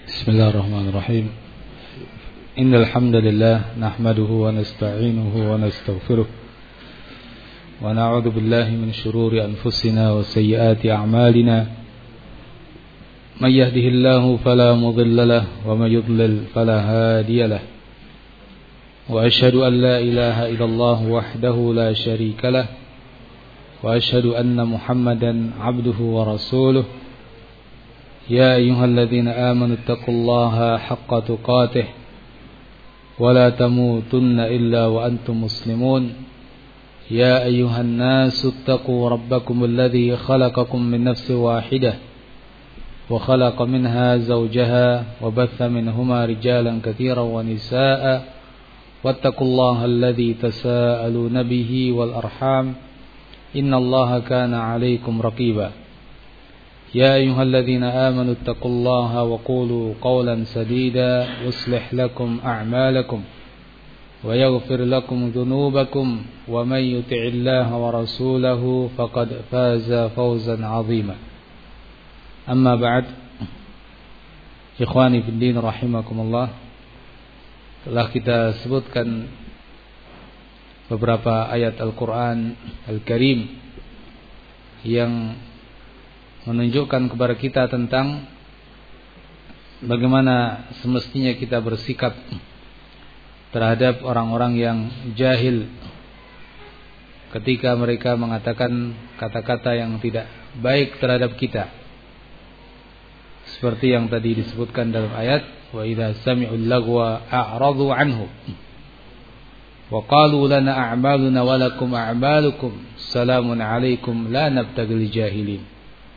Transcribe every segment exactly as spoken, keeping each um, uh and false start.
بسم الله الرحمن الرحيم إن الحمد لله نحمده ونستعينه ونستغفره ونعوذ بالله من شرور أنفسنا وسيئات أعمالنا من يهده الله فلا مضل له ومن يضلل فلا هادي له وأشهد أن لا إله إلا الله وحده لا شريك له وأشهد أن محمدا عبده ورسوله يا أيها الذين آمنوا اتقوا الله حق تقاته ولا تموتن إلا وأنتم مسلمون يا أيها الناس اتقوا ربكم الذي خلقكم من نفس واحدة وخلق منها زوجها وبث منهما رجالا كثيرا ونساء واتقوا الله الذي تساءلون به والأرحام إن الله كان عليكم رقيبا يا أيها الذين آمنوا اتقوا الله وقولوا قولا سديدا يصلح لكم أعمالكم ويغفر لكم ذنوبكم ومن يطع الله ورسوله فقد فاز فوزا عظيما أما بعد إخواني في الدين رحمكم الله. Telah kita sebutkan beberapa ayat Al-Quran Al-Karim yang menunjukkan kepada kita tentang bagaimana semestinya kita bersikap terhadap orang-orang yang jahil ketika mereka mengatakan kata-kata yang tidak baik terhadap kita, seperti yang tadi disebutkan dalam ayat wa idza sami'ul lagwa a'radu anhu wa qalu lana a'maluna wa lakum a'malukum salamun 'alaikum la nabtaghil jahilin.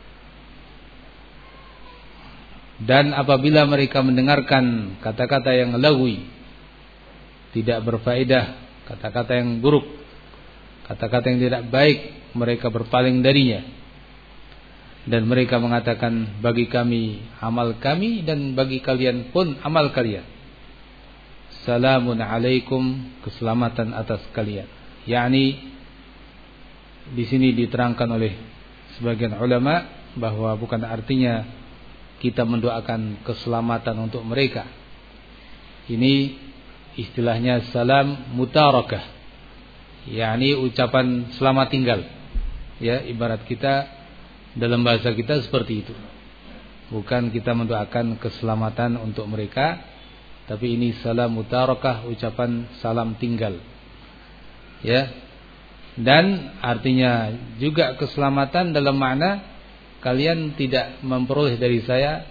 Dan apabila mereka mendengarkan kata-kata yang lagwi, tidak berfaedah, kata-kata yang buruk, kata-kata yang tidak baik, mereka berpaling darinya. Dan mereka mengatakan bagi kami amal kami dan bagi kalian pun amal kalian. Salamun alaikum, keselamatan atas kalian. Yani di sini diterangkan oleh sebagian ulama bahwa bukan artinya kita mendoakan keselamatan untuk mereka. Ini istilahnya salam mutarakah, yakni ucapan selamat tinggal. Ya, ibarat kita dalam bahasa kita seperti itu. Bukan kita mendoakan keselamatan untuk mereka, tapi ini salam mutarakah, ucapan salam tinggal. Ya. Dan artinya juga keselamatan dalam makna kalian tidak memperoleh dari saya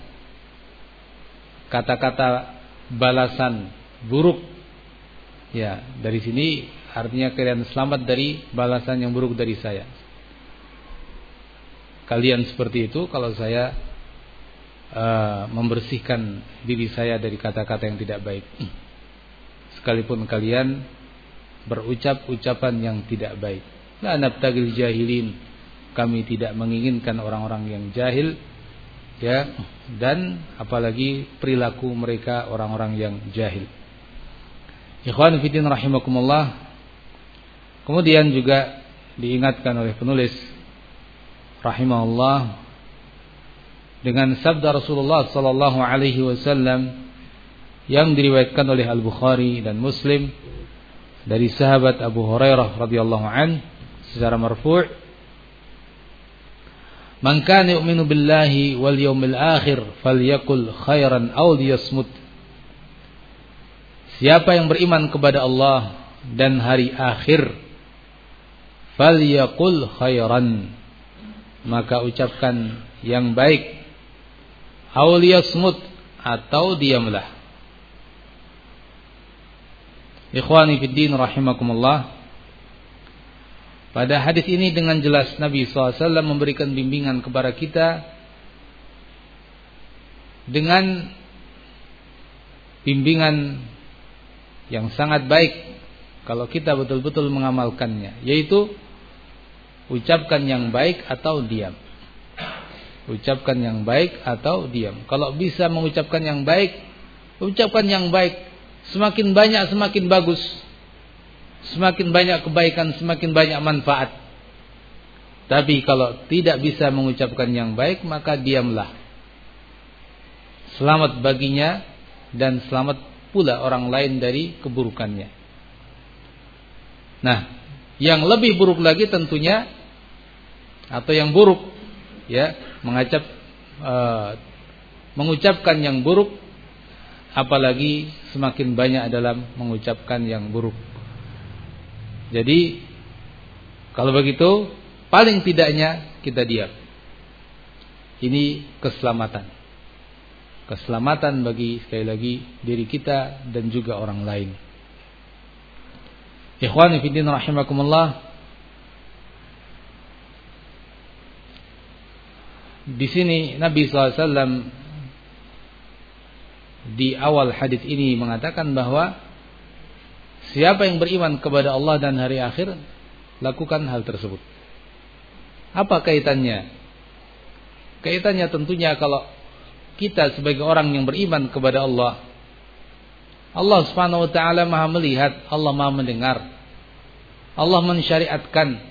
kata-kata balasan buruk. Ya, dari sini artinya kalian selamat dari balasan yang buruk dari saya. Kalian seperti itu kalau saya uh, membersihkan diri saya dari kata-kata yang tidak baik. Sekalipun kalian berucap ucapan yang tidak baik. La nabtaghil jahilin. Kami tidak menginginkan orang-orang yang jahil, ya, dan apalagi perilaku mereka orang-orang yang jahil. Ikhwan fillah rahimakumullah. Kemudian juga diingatkan oleh penulis rahimahullah dengan sabda Rasulullah sallallahu alaihi wasallam yang diriwayatkan oleh Al-Bukhari dan Muslim dari sahabat Abu Hurairah radhiyallahu an secara marfu', man kana yu'minu billahi wal yawmil akhir falyakul khairan aw liyasmut. Siapa yang beriman kepada Allah dan hari akhir, falyakul khairan, maka ucapkan yang baik, aw liyasmut, atau diamlah. Ikhwani fid din rahimakumullah. Pada hadis ini dengan jelas Nabi shallallahu alaihi wasallam memberikan bimbingan kepada kita dengan bimbingan yang sangat baik kalau kita betul-betul mengamalkannya, yaitu ucapkan yang baik atau diam. Ucapkan yang baik atau diam. Kalau bisa mengucapkan yang baik, ucapkan yang baik. Semakin banyak semakin bagus. Semakin banyak kebaikan, semakin banyak manfaat. Tapi kalau tidak bisa mengucapkan yang baik, maka diamlah. selamat baginya dan selamat pula orang lain dari keburukannya. Nah, yang lebih buruk lagi tentunya, atau yang buruk, ya, mengacap, e, mengucapkan yang buruk, apalagi semakin banyak dalam mengucapkan yang buruk. Jadi, kalau begitu, paling tidaknya kita diam. Ini keselamatan. Keselamatan bagi, sekali lagi, diri kita dan juga orang lain. Ikhwani fi din rahimakumullah. Di sini Nabi sallallahu alaihi wasallam di awal hadis ini mengatakan bahwa siapa yang beriman kepada Allah dan hari akhir, lakukan hal tersebut. Apa kaitannya? Kaitannya tentunya kalau kita sebagai orang yang beriman kepada Allah, Allah Subhanahu wa taala Maha melihat, Allah Maha mendengar. Allah mensyariatkan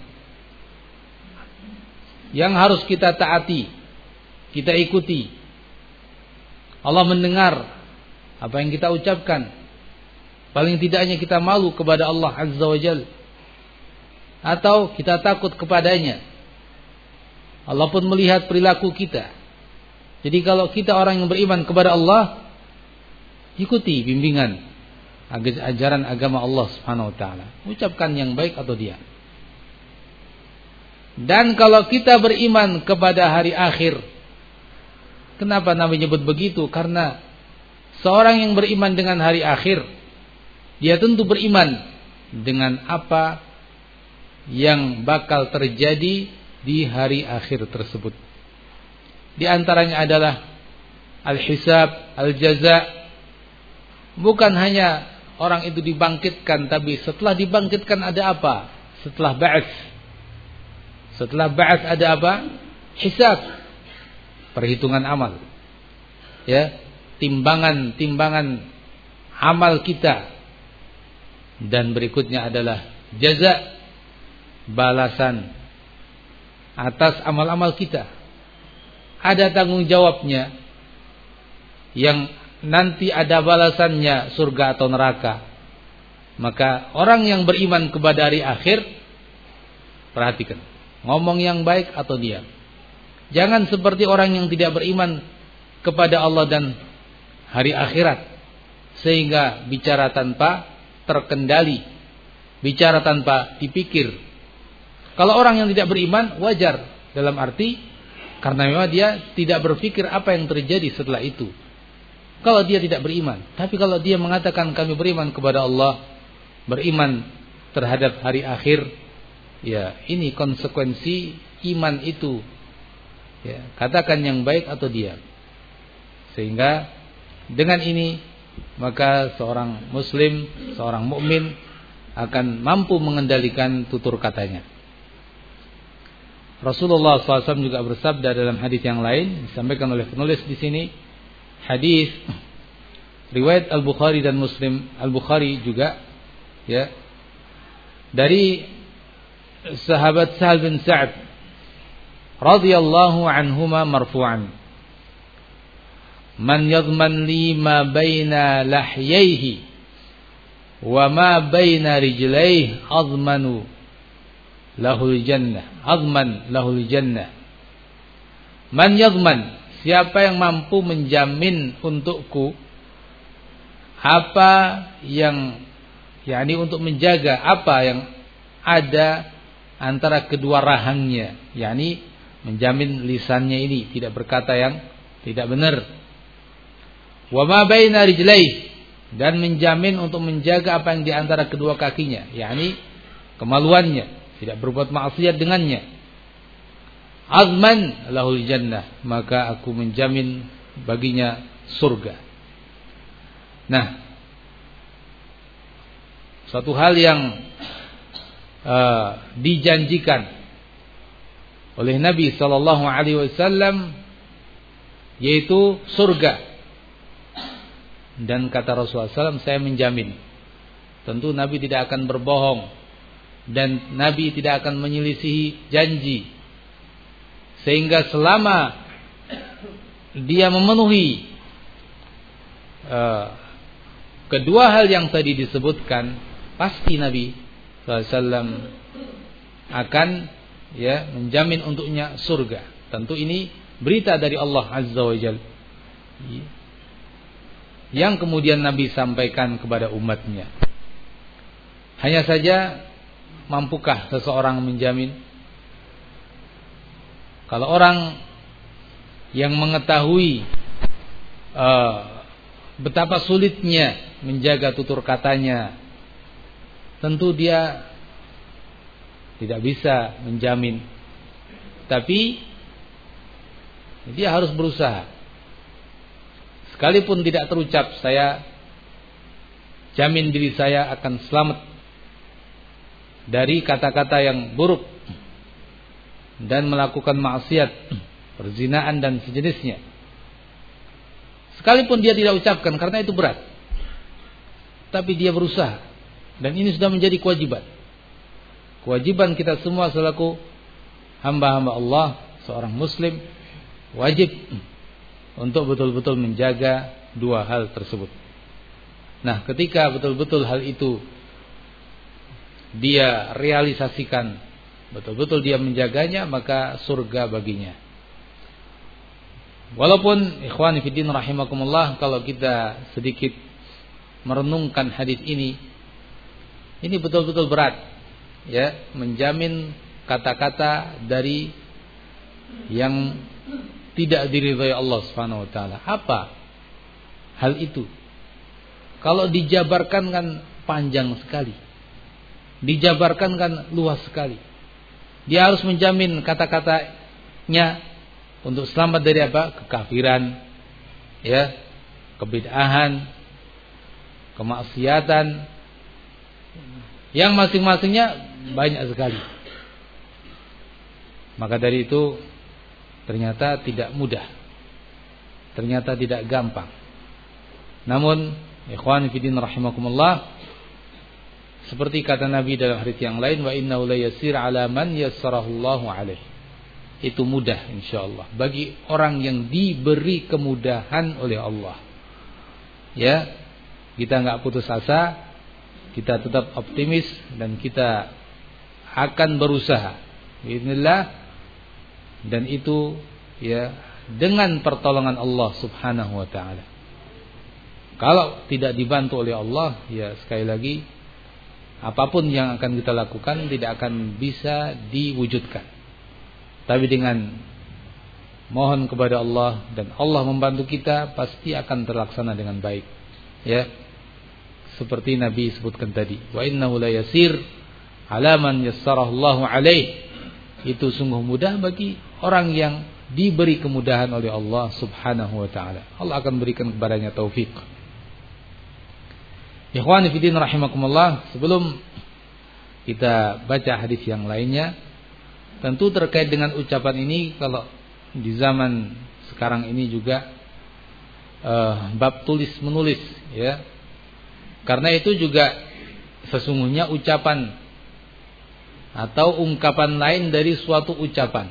yang harus kita taati, kita ikuti. Allah mendengar apa yang kita ucapkan. Paling tidaknya kita malu kepada Allah Azza wa Jalla, atau kita takut kepadanya. Allah pun melihat perilaku kita. Jadi kalau kita orang yang beriman kepada Allah, ikuti bimbingan ajaran agama Allah Subhanahu wa taala. Ucapkan yang baik atau diam. Dan kalau kita beriman kepada hari akhir, kenapa Nabi menyebut begitu? Karena seorang yang beriman dengan hari akhir, dia tentu beriman dengan apa yang bakal terjadi di hari akhir tersebut. Di antaranya adalah al-hisab, al-jaza. Bukan hanya orang itu dibangkitkan, tapi setelah dibangkitkan ada apa? Setelah ba'ats. Setelah ba'ats ada apa? Hisab. Perhitungan amal. Ya, timbangan-timbangan amal kita. Dan berikutnya adalah jaza, balasan atas amal-amal kita. Ada tanggung jawabnya, yang nanti ada balasannya surga atau neraka. Maka orang yang beriman kepada hari akhir, perhatikan, ngomong yang baik atau diam. Jangan seperti orang yang tidak beriman kepada Allah dan hari akhirat, sehingga bicara tanpa terkendali, bicara tanpa dipikir. Kalau orang yang tidak beriman, wajar, dalam arti karena memang dia tidak berpikir apa yang terjadi setelah itu. Kalau dia tidak beriman. Tapi kalau dia mengatakan kami beriman kepada Allah, beriman terhadap hari akhir, ya ini konsekuensi iman itu. Ya, katakan yang baik atau diam. Sehingga dengan ini maka seorang muslim, seorang mukmin akan mampu mengendalikan tutur katanya. Rasulullah shallallahu alaihi wasallam juga bersabda dalam hadis yang lain, disampaikan oleh penulis di sini, hadis riwayat Al-Bukhari dan Muslim, Al-Bukhari juga, ya, dari sahabat Sahal bin Sa'ad radhiyallahu anhuma marfu'an, man yadman li ma baina lahyaihi wa ma baina rijlaihi azmanu lahul jannah, azman lahul jannah. Man yadman, siapa yang mampu menjamin untukku apa yang, yakni untuk menjaga apa yang ada antara kedua rahangnya, yakni menjamin lisannya ini tidak berkata yang tidak benar. Wa ma baina rijlaihi, dan menjamin untuk menjaga apa yang di antara kedua kakinya, yakni kemaluannya, tidak berbuat maksiat dengannya. Azman lahul jannah, maka aku menjamin baginya surga. Nah, suatu hal yang uh, dijanjikan oleh Nabi sallallahu alaihi wasallam, yaitu surga. Dan kata Rasulullah shallallahu alaihi wasallam, saya menjamin. Tentu Nabi tidak akan berbohong, dan Nabi tidak akan menyelisihi janji. Sehingga selama dia memenuhi uh, kedua hal yang tadi disebutkan, pasti Nabi sallallahu alaihi wasallam akan ya menjamin untuknya surga. Tentu ini berita dari Allah Azza wa Jalla yang kemudian Nabi sampaikan kepada umatnya. Hanya saja, mampukah seseorang menjamin? Kalau orang yang mengetahui uh, betapa sulitnya menjaga tutur katanya, tentu dia tidak bisa menjamin. Tapi dia harus berusaha. Sekalipun tidak terucap, saya jamin diri saya akan selamat dari kata-kata yang buruk dan melakukan maksiat, perzinaan dan sejenisnya. Sekalipun dia tidak ucapkan karena itu berat, tapi dia berusaha, dan ini sudah menjadi kewajiban. Kewajiban kita semua selaku hamba-hamba Allah, seorang muslim, wajib untuk betul-betul menjaga dua hal tersebut. Nah, ketika betul-betul hal itu dia realisasikan, betul-betul dia menjaganya, maka surga baginya. Walaupun ikhwani fiddin rahimakumullah, kalau kita sedikit merenungkan hadis ini, ini betul-betul berat, ya, menjamin kata-kata dari yang tidak diridhai Allah Subhanahu wa taala. Apa hal itu? Kalau dijabarkan kan panjang sekali. Dijabarkan kan luas sekali. Dia harus menjamin kata-katanya untuk selamat dari apa? Kekafiran, ya, kebid'ahan, kemaksiatan, yang masing-masingnya banyak sekali. Maka dari itu ternyata tidak mudah, ternyata tidak gampang. Namun, ikhwan fillah rahimakumullah, seperti kata Nabi dalam hadits yang lain, wa innahu la yasir 'ala man yassarahullahu 'alaihi. Itu mudah insyaallah bagi orang yang diberi kemudahan oleh Allah. Ya, kita enggak putus asa, kita tetap optimis dan kita akan berusaha. Bismillah, dan itu ya dengan pertolongan Allah Subhanahu wa taala. Kalau tidak dibantu oleh Allah, ya sekali lagi apapun yang akan kita lakukan tidak akan bisa diwujudkan. Tapi dengan mohon kepada Allah dan Allah membantu kita, pasti akan terlaksana dengan baik. Ya. Seperti Nabi sebutkan tadi, wa innahu la yasir 'ala man yassarahu Allahu 'alaihi. Itu sungguh mudah bagi orang yang diberi kemudahan oleh Allah Subhanahu wa taala. Allah akan berikan kepadanya taufik. Ikhwani fillah rahimakumullah, sebelum kita baca hadis yang lainnya, tentu terkait dengan ucapan ini, kalau di zaman sekarang ini juga uh, bab tulis menulis, ya. Karena itu juga sesungguhnya ucapan atau ungkapan lain dari suatu ucapan.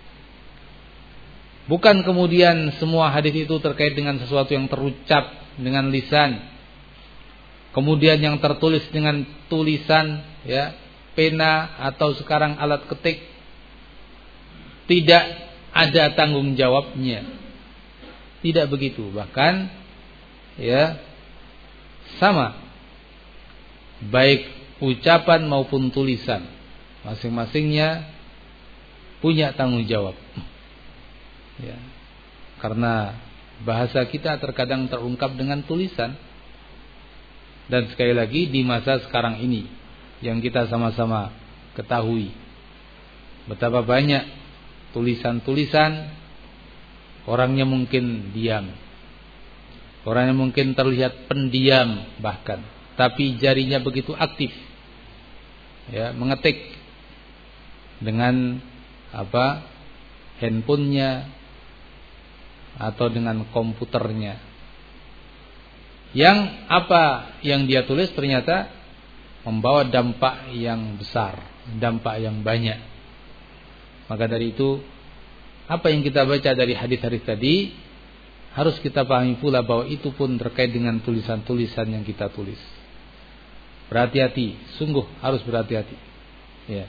Bukan kemudian semua hadis itu terkait dengan sesuatu yang terucap dengan lisan, kemudian yang tertulis dengan tulisan, ya, pena atau sekarang alat ketik, tidak ada tanggung jawabnya. Tidak begitu, bahkan ya sama, baik ucapan maupun tulisan, masing-masingnya punya tanggung jawab. Ya, karena bahasa kita terkadang terungkap dengan tulisan. Dan sekali lagi di masa sekarang ini yang kita sama-sama ketahui betapa banyak tulisan-tulisan, orangnya mungkin diam, orangnya mungkin terlihat pendiam bahkan, tapi jarinya begitu aktif, ya, mengetik dengan apa, handphonenya atau dengan komputernya. Yang apa yang dia tulis ternyata membawa dampak yang besar, dampak yang banyak. Maka dari itu, apa yang kita baca dari hadis-hadis tadi harus kita pahami pula bahwa itu pun terkait dengan tulisan-tulisan yang kita tulis. Berhati-hati, sungguh harus berhati-hati. Ya.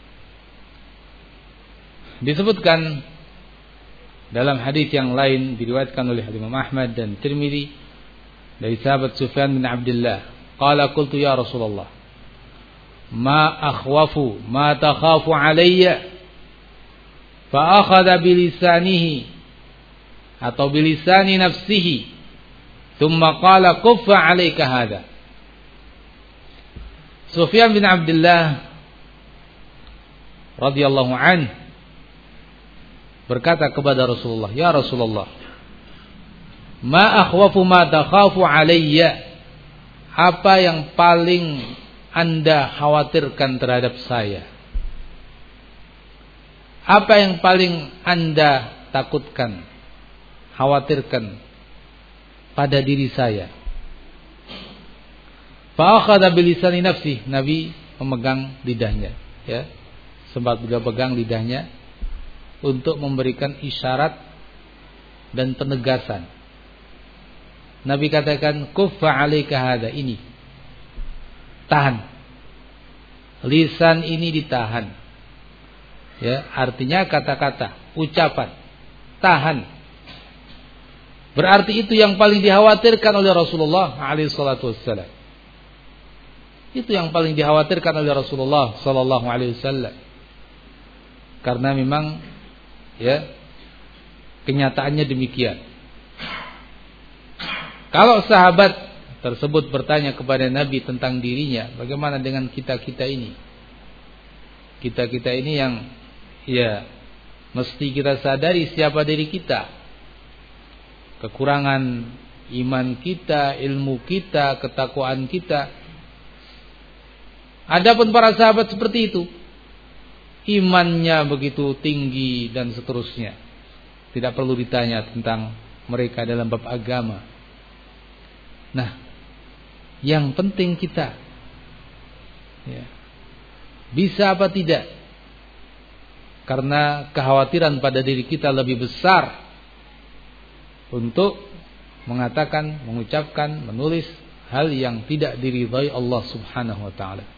Disebutkan dalam hadis yang lain diriwayatkan oleh Imam Ahmad dan Tirmidzi dari sahabat Sufyan bin Abdullah, qala qultu ya Rasulullah, ma akhwafu ma takhafu alayya, fa akhadha bilisanihi atau bilisani nafsihi, thumma qala kuffa alayka hadha. Sufyan bin Abdullah radhiyallahu anhu berkata kepada Rasulullah, ya Rasulullah, ma akhwafu ma takhafu alayya, apa yang paling Anda khawatirkan terhadap saya? Apa yang paling Anda takutkan, khawatirkan pada diri saya? Fa akhadha bilisani nafsi, Nabi memegang lidahnya, ya. Sempat beliau pegang lidahnya untuk memberikan isyarat dan penegasan. Nabi katakan, kuffa alaika hada, ini tahan, lisan ini ditahan, ya, artinya kata-kata, ucapan, tahan. Berarti itu yang paling dikhawatirkan oleh Rasulullah alaihi salatu wassalam. Itu yang paling dikhawatirkan oleh Rasulullah sallallahu alaihi wasallam. Karena memang, ya, kenyataannya demikian. Kalau sahabat tersebut bertanya kepada Nabi tentang dirinya, bagaimana dengan kita-kita ini? Kita-kita ini yang, ya, mesti kita sadari siapa diri kita. Kekurangan iman kita, ilmu kita, ketakwaan kita. Adapun para sahabat seperti itu, imannya begitu tinggi dan seterusnya. Tidak perlu ditanya tentang mereka dalam bab agama. Nah, yang penting kita, ya, bisa apa tidak? Karena kekhawatiran pada diri kita lebih besar untuk mengatakan, mengucapkan, menulis hal yang tidak diridhai Allah Subhanahu wa taala.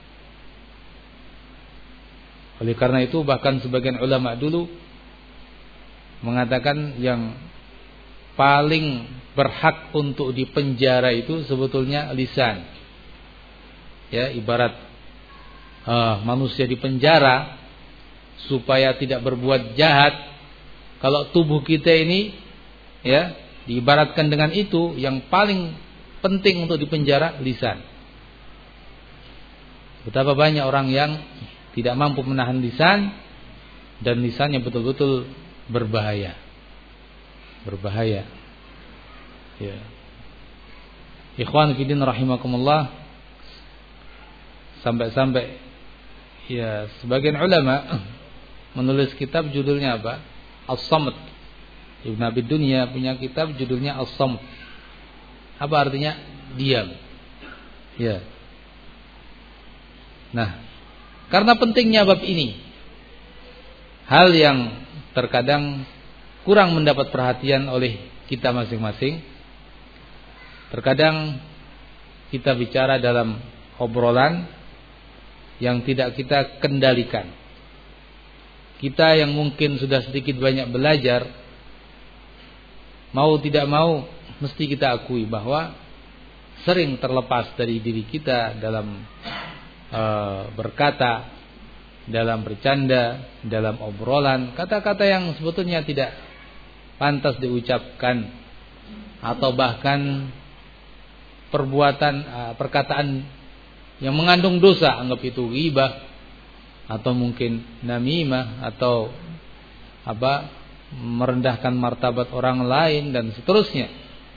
Oleh karena itu bahkan sebagian ulama dulu mengatakan yang paling berhak untuk dipenjara itu sebetulnya lisan. Ya, ibarat uh, manusia dipenjara supaya tidak berbuat jahat. Kalau tubuh kita ini, ya, diibaratkan dengan itu, yang paling penting untuk dipenjara lisan. Betapa banyak orang yang tidak mampu menahan lisan, dan lisannya betul-betul berbahaya. Berbahaya. Ya. Ikhwan fillah rahimakumullah, sampai-sampai, ya, sebagian ulama menulis kitab judulnya apa? As-Samt. Ibn Abi Dunya punya kitab judulnya As-Samt. Apa artinya? Diam. Ya. Nah, karena pentingnya bab ini, hal yang terkadang kurang mendapat perhatian oleh kita masing-masing. Terkadang kita bicara dalam obrolan yang tidak kita kendalikan. Kita yang mungkin sudah sedikit banyak belajar, mau tidak mau mesti kita akui bahwa sering terlepas dari diri kita dalam Uh, berkata, dalam bercanda, dalam obrolan, kata-kata yang sebetulnya tidak pantas diucapkan, atau bahkan perbuatan, uh, perkataan yang mengandung dosa, anggap itu ghibah, atau mungkin namimah, atau apa, merendahkan martabat orang lain dan seterusnya.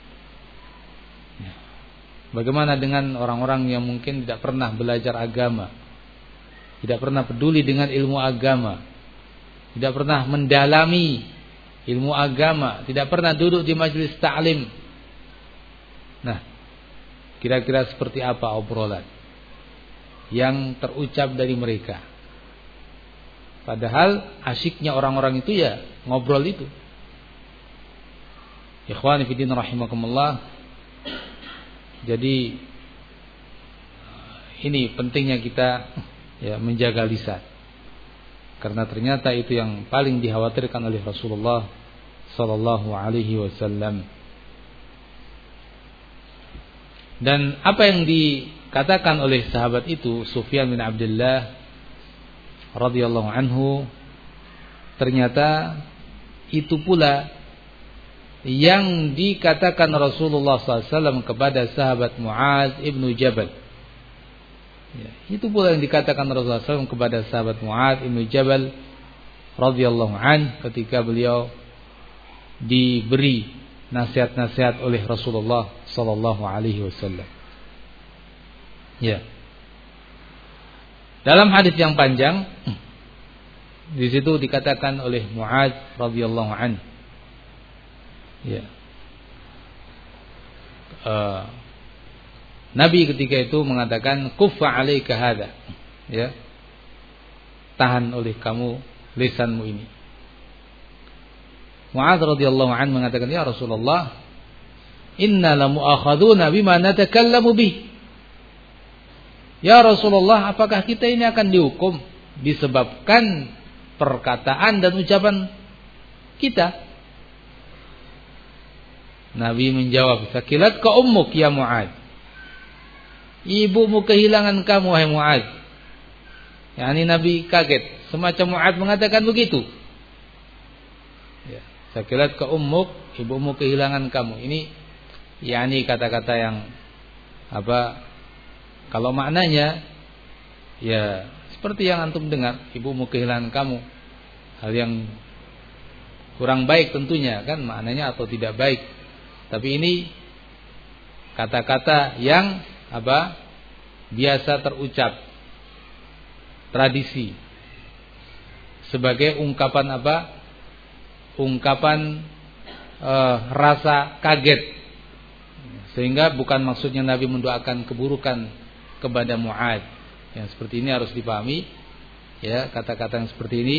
Bagaimana dengan orang-orang yang mungkin tidak pernah belajar agama, tidak pernah peduli dengan ilmu agama, tidak pernah mendalami ilmu agama, tidak pernah duduk di majelis ta'lim. Nah, kira-kira seperti apa obrolan yang terucap dari mereka? Padahal asyiknya orang-orang itu ya ngobrol itu. Ikhwani fi din rahimakumullah. Jadi ini pentingnya kita ya menjaga lisan. Karena ternyata itu yang paling dikhawatirkan oleh Rasulullah sallallahu alaihi wasallam. Dan apa yang dikatakan oleh sahabat itu, Sufyan bin Abdullah radhiyallahu anhu, ternyata itu pula yang dikatakan Rasulullah sallallahu alaihi wasallam kepada sahabat Mu'adz ibnu Jabal. Ya, itu pula yang dikatakan Rasulullah sallallahu alaihi wasallam kepada sahabat Mu'adz ibnu Jabal radhiyallahu an ketika beliau diberi nasihat-nasihat oleh Rasulullah sallallahu alaihi wasallam. Ya. Dalam hadis yang panjang di situ dikatakan oleh Mu'adz radhiyallahu an, ya, uh, Nabi ketika itu mengatakan kuffa alaika hadza, ya, tahan oleh kamu lisanmu ini. Mu'adz radhiyallahu an mengatakan, ya Rasulullah, inna lamu'akhaduna bima natakallamu bih. Ya Rasulullah, apakah kita ini akan dihukum disebabkan perkataan dan ucapan kita? Nabi menjawab, sakilat ka ummuk ya Mu'adz. Ibumu kehilangan kamu wahai Mu'adz. Yani Nabi kaget. Semacam Mu'adz mengatakan begitu. Ya, sakilat ka ummuk, ibumu kehilangan kamu. Ini yani kata-kata yang apa? Kalau maknanya ya seperti yang antum dengar, ibumu kehilangan kamu. Hal yang kurang baik tentunya kan maknanya, atau tidak baik. Tapi ini kata-kata yang apa? Biasa terucap, tradisi, sebagai ungkapan apa? Ungkapan e, rasa kaget. Sehingga bukan maksudnya Nabi mendoakan keburukan kepada Mu'adz. Yang seperti ini harus dipahami. Ya, kata-kata yang seperti ini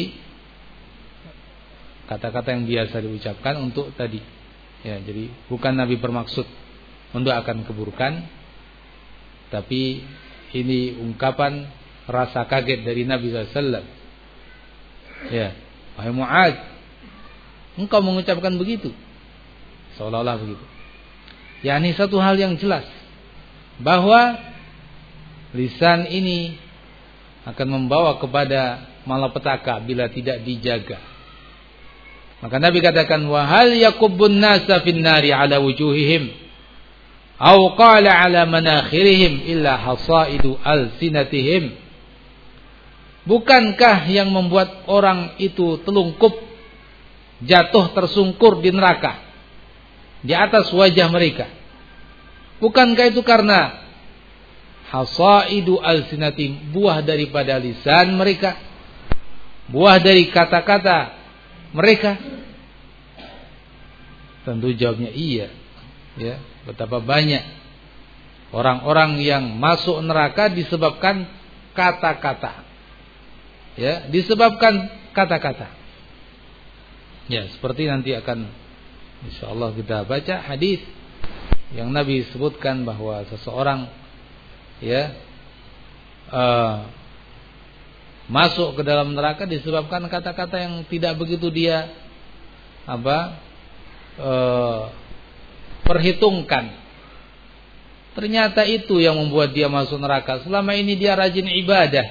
kata-kata yang biasa diucapkan untuk tadi. Ya, jadi bukan Nabi bermaksud mendoakan keburukan, tapi ini ungkapan rasa kaget dari Nabi sallallahu alaihi wasallam. Ya, wahai Mu'adz, engkau mengucapkan begitu, seolah-olah begitu. Ya, ini satu hal yang jelas bahwa lisan ini akan membawa kepada malapetaka bila tidak dijaga. Maka Nabi katakan, wa hal yakubbun nasa fin nari ala wujuhihim aw qala ala manakhirihim illa hasaidu alsinatihim. Bukankah yang membuat orang itu telungkup, jatuh tersungkur di neraka di atas wajah mereka? Bukankah itu karena hasaidu alsinatihim, buah daripada lisan mereka, buah dari kata-kata mereka? Tentu jawabnya iya. Ya, betapa banyak orang-orang yang masuk neraka disebabkan kata-kata. Ya, disebabkan kata-kata. Ya, seperti nanti akan insyaallah kita baca hadis yang Nabi sebutkan bahwa seseorang ya uh, masuk ke dalam neraka disebabkan kata-kata yang tidak begitu dia apa uh, perhitungkan. Ternyata itu yang membuat dia masuk neraka. Selama ini dia rajin ibadah,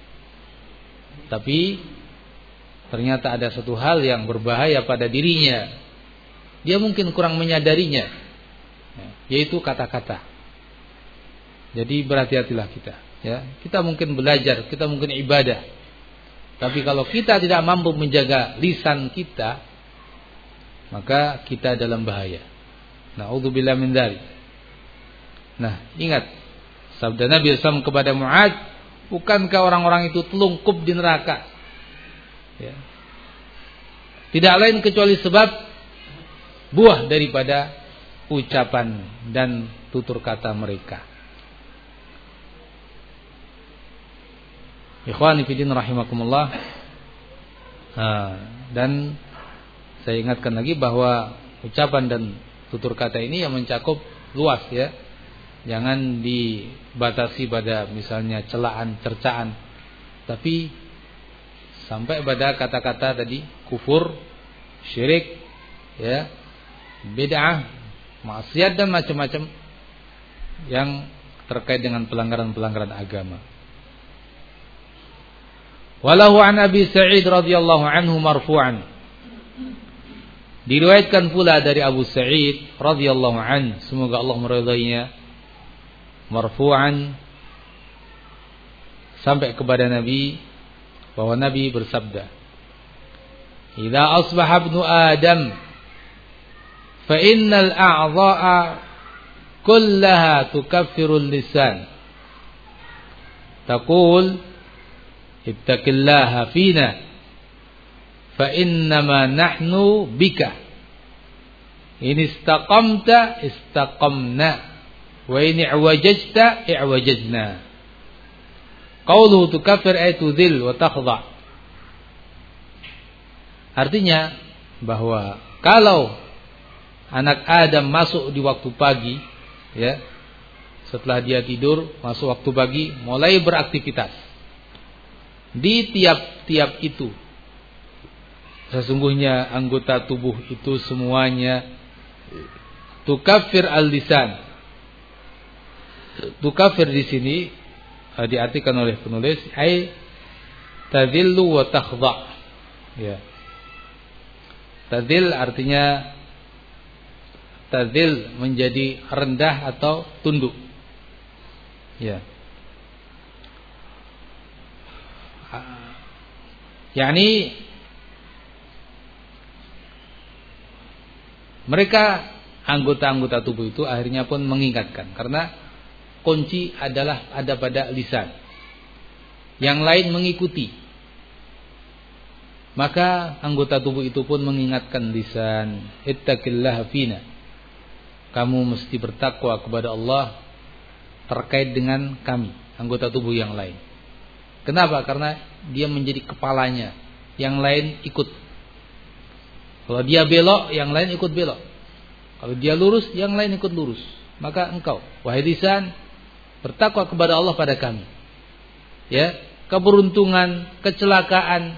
tapi ternyata ada satu hal yang berbahaya pada dirinya. Dia mungkin kurang menyadarinya, yaitu kata-kata. Jadi berhati-hatilah kita. Ya, kita mungkin belajar, kita mungkin ibadah, tapi kalau kita tidak mampu menjaga lisan kita, maka kita dalam bahaya. Na'udzubillah min dzalik. Nah, ingat sabda Nabi sallallahu alaihi wasallam kepada Mu'adz, bukankah orang-orang itu telungkup di neraka? Ya. Tidak lain kecuali sebab buah daripada ucapan dan tutur kata mereka. Ikhwani fillah rahimakumullah. Nah, dan saya ingatkan lagi bahwa ucapan dan tutur kata ini yang mencakup luas ya. Jangan dibatasi pada misalnya celaan, cercaan, tapi sampai pada kata-kata tadi kufur, syirik, ya, bid'ah, maksiat dan macam-macam yang terkait dengan pelanggaran-pelanggaran agama. Walahu an Abi Sa'id radhiyallahu anhu marfu'an. Diriwayatkan pula dari Abu Sa'id radhiyallahu an, semoga Allah meridainya, marfu'an sampai kepada Nabi, bahwa Nabi bersabda, "Idza asbaha ibnu Adam fa innal a'dha'a kullaha tukaffiru al-lisan. Taqul ittaqillaha fina fa innama nahnu bika. In istaqamta istaqamna wa in i'wajajta i'wajajna." Qauluhu tukaffir ay tudhil wa takhdha. Artinya bahwa kalau anak Adam masuk di waktu pagi, ya, setelah dia tidur masuk waktu pagi mulai beraktivitas di tiap-tiap itu, sesungguhnya anggota tubuh itu semuanya tukaffir al-lisan. Tukaffir di sini diartikan oleh penulis ai tadhillu wa takhdha. Ya. Tadhil artinya tadhil menjadi rendah atau tunduk. Ya. yakni mereka anggota-anggota tubuh itu akhirnya pun mengingatkan, karena kunci adalah ada pada lisan, yang lain mengikuti. Maka anggota tubuh itu pun mengingatkan lisan, ittaqillaha fina, kamu mesti bertakwa kepada Allah terkait dengan kami, anggota tubuh yang lain. Kenapa? Karena dia menjadi kepalanya, yang lain ikut. Kalau dia belok, yang lain ikut belok. Kalau dia lurus, yang lain ikut lurus. Maka engkau, wahai lisan, bertakwa kepada Allah pada kami. Ya, keberuntungan, kecelakaan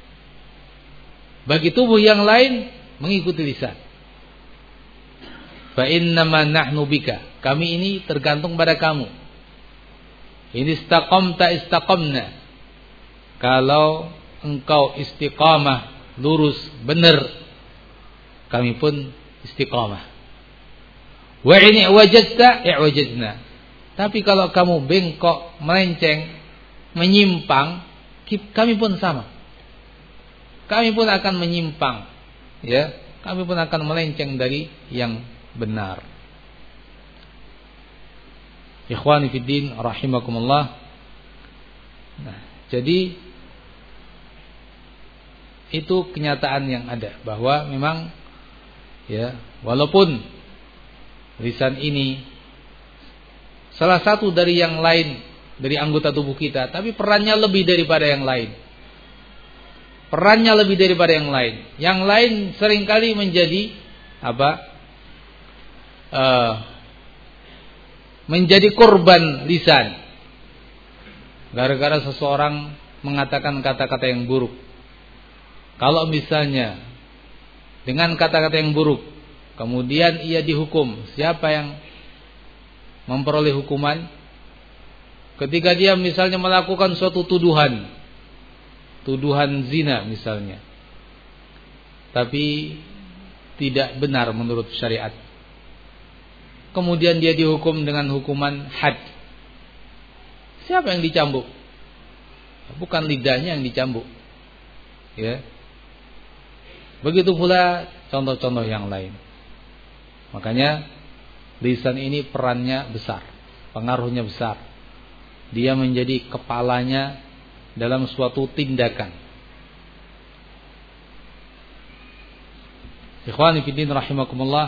bagi tubuh yang lain mengikuti lisan. Fa innama nahnu bika, kami ini tergantung pada kamu. In istaqamta istaqamna, kalau engkau istiqamah, lurus, benar, kami pun istiqamah. Wa in i'wajadta i'wajadna, tapi kalau kamu bengkok, melenceng, menyimpang, kami pun sama. Kami pun akan menyimpang, ya, kami pun akan melenceng dari yang benar. Ikhwani fiddin rahimakumullah. Nah, jadi itu kenyataan yang ada, bahwa memang, ya, walaupun lisan ini salah satu dari yang lain, dari anggota tubuh kita, tapi perannya lebih daripada yang lain. Perannya lebih daripada yang lain. Yang lain seringkali menjadi apa? Uh, menjadi korban lisan, gara-gara seseorang mengatakan kata-kata yang buruk. Kalau misalnya dengan kata-kata yang buruk kemudian ia dihukum, siapa yang memperoleh hukuman? Ketika dia misalnya melakukan suatu tuduhan, tuduhan zina misalnya, tapi tidak benar menurut syariat, kemudian dia dihukum dengan hukuman had. Siapa yang dicambuk? Bukan lidahnya yang dicambuk, ya. Begitu pula contoh-contoh yang lain. Makanya lisan ini perannya besar, pengaruhnya besar. Dia menjadi kepalanya dalam suatu tindakan. Ikhwani fiddin rahimakumullah.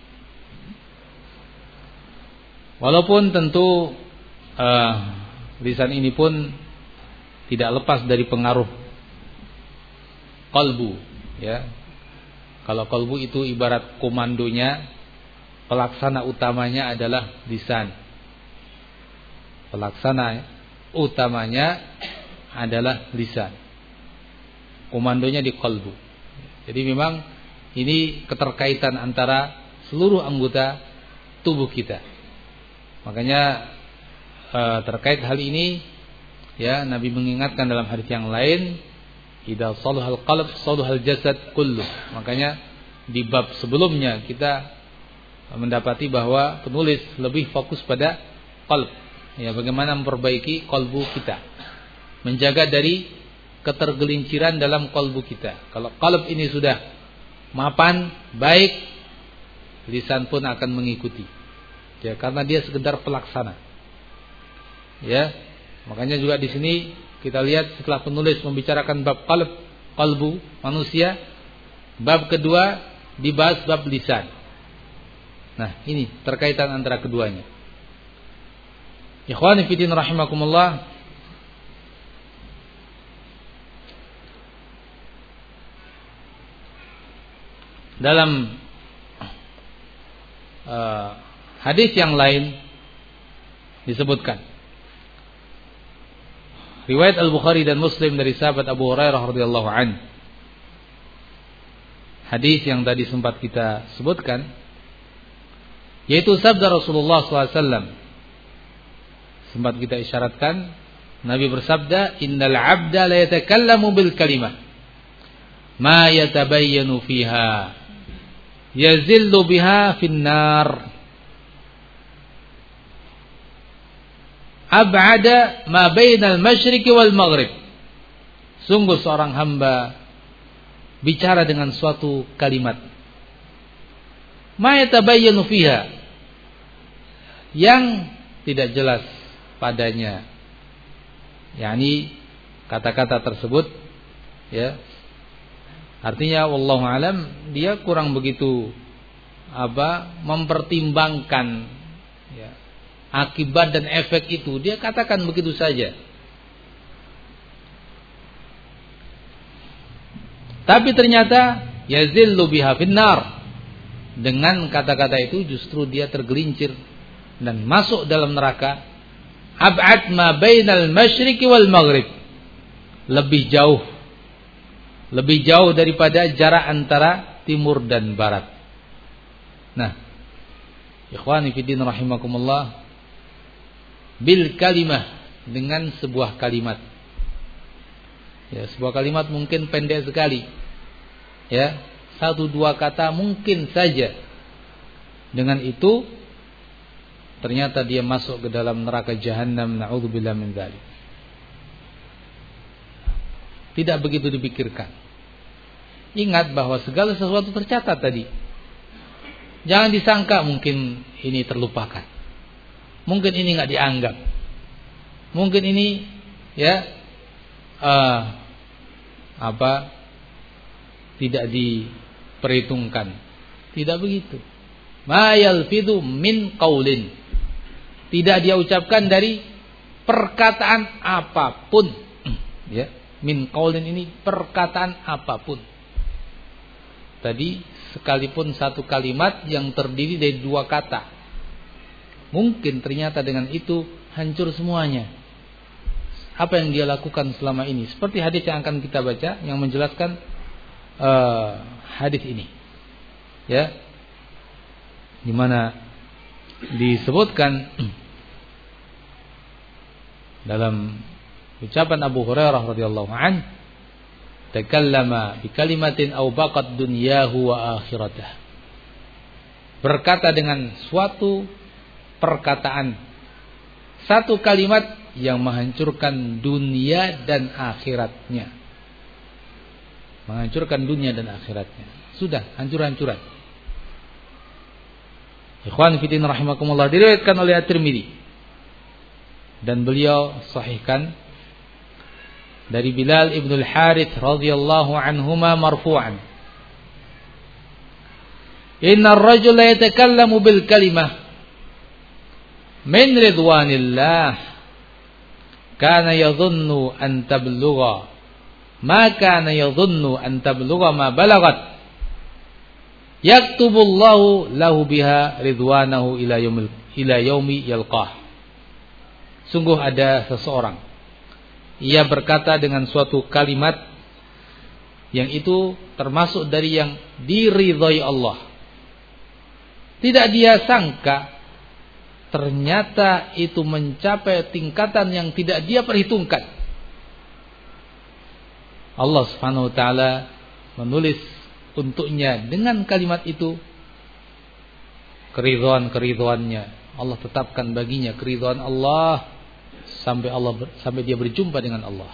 Walaupun tentu uh, lisan ini pun tidak lepas dari pengaruh qalbu, ya, Kalau qalbu itu ibarat komandonya, pelaksana utamanya adalah lisan. Pelaksana utamanya adalah lisan. Komandonya di qalbu. Jadi memang ini keterkaitan antara seluruh anggota tubuh kita. Makanya terkait hal ini, ya, Nabi mengingatkan dalam hadis yang lain, idza salahal qalb salahal jasad kullu. Makanya di bab sebelumnya kita mendapati bahwa penulis lebih fokus pada qalb, ya, bagaimana memperbaiki qalbu kita, menjaga dari ketergelinciran dalam qalbu kita. Kalau qalb ini sudah mapan, baik, lisan pun akan mengikuti, ya, karena dia sekedar pelaksana, ya. Makanya juga di sini kita lihat setelah penulis membicarakan bab qalb, qalbu manusia, bab kedua dibahas bab lisan. Nah, ini terkaitan antara keduanya. Ikhwani fi din rahimakumullah. Dalam uh, hadis yang lain disebutkan, riwayat Al-Bukhari dan Muslim dari sahabat Abu Hurairah radhiyallahu anhu, hadis yang tadi sempat kita sebutkan, yaitu sabda Rasulullah sallallahu alaihi wasallam. Sempat kita isyaratkan, Nabi bersabda, innal abda la yatakallamu bil kalimah ma yatabayyanu fiha yazillu biha finnar ab'ada ma bainal masyriqi wal maghrib. Sungguh seorang hamba bicara dengan suatu kalimat, ma yatabayyanu fiha, yang tidak jelas padanya, yakni kata-kata tersebut, ya, artinya wallahu alam dia kurang begitu apa mempertimbangkan, ya, akibat dan efek itu, dia katakan begitu saja. Tapi ternyata yazillu biha finnar, dengan kata-kata itu justru dia tergelincir dan masuk dalam neraka. Ab'ad ma bainal masyriqi wal maghrib, lebih jauh lebih jauh daripada jarak antara timur dan barat. Nah, ikhwani fiddin rahimakumullah, bil kalimah, dengan sebuah kalimat. Ya, sebuah kalimat mungkin pendek sekali, ya, satu dua kata mungkin saja. Dengan itu ternyata dia masuk ke dalam neraka jahanam, na'udzubillah min dzalik. Tidak begitu dipikirkan. Ingat bahwa segala sesuatu tercatat tadi. Jangan disangka mungkin ini terlupakan, mungkin ini nggak dianggap, mungkin ini, ya, uh, apa tidak diperhitungkan. Tidak begitu. Ma yalfidhu min qaulin, tidak dia ucapkan dari perkataan apapun, ya. Min qaulin ini perkataan apapun. Tadi sekalipun satu kalimat yang terdiri dari dua kata, mungkin ternyata dengan itu hancur semuanya. Apa yang dia lakukan selama ini, seperti hadis yang akan kita baca yang menjelaskan uh, hadis ini, ya, di mana disebutkan dalam ucapan Abu Hurairah radhiyallahu anhu, takallama bi kalimatin aw baqat dunyahu wa akhiratah, berkata dengan suatu perkataan, satu kalimat yang menghancurkan dunia dan akhiratnya. Menghancurkan dunia dan akhiratnya. Sudah hancur-hancuran. Ikhwan fillah rahimakumullah, diriwayatkan oleh At-Tirmidzi dan beliau sahihkan dari Bilal ibn al-Harith radhiyallahu anhuma marfu'an, inna ar-rajula yatakallamu bil kalimah min ridwanillah kana yadhunnu an tablugha ma kana yadhunnu an tablugha ma balagat Yaktubullahu lahu biha ridwanahu ila yaumil ila yaumi yalqah. Sungguh ada seseorang, ia berkata dengan suatu kalimat yang itu termasuk dari yang diridhai Allah. Tidak dia sangka ternyata itu mencapai tingkatan yang tidak dia perhitungkan. Allah Subhanahu wa taala menulis untuknya dengan kalimat itu keridhaan-keridhaannya. Allah tetapkan baginya keridhaan Allah sampai Allah sampai dia berjumpa dengan Allah.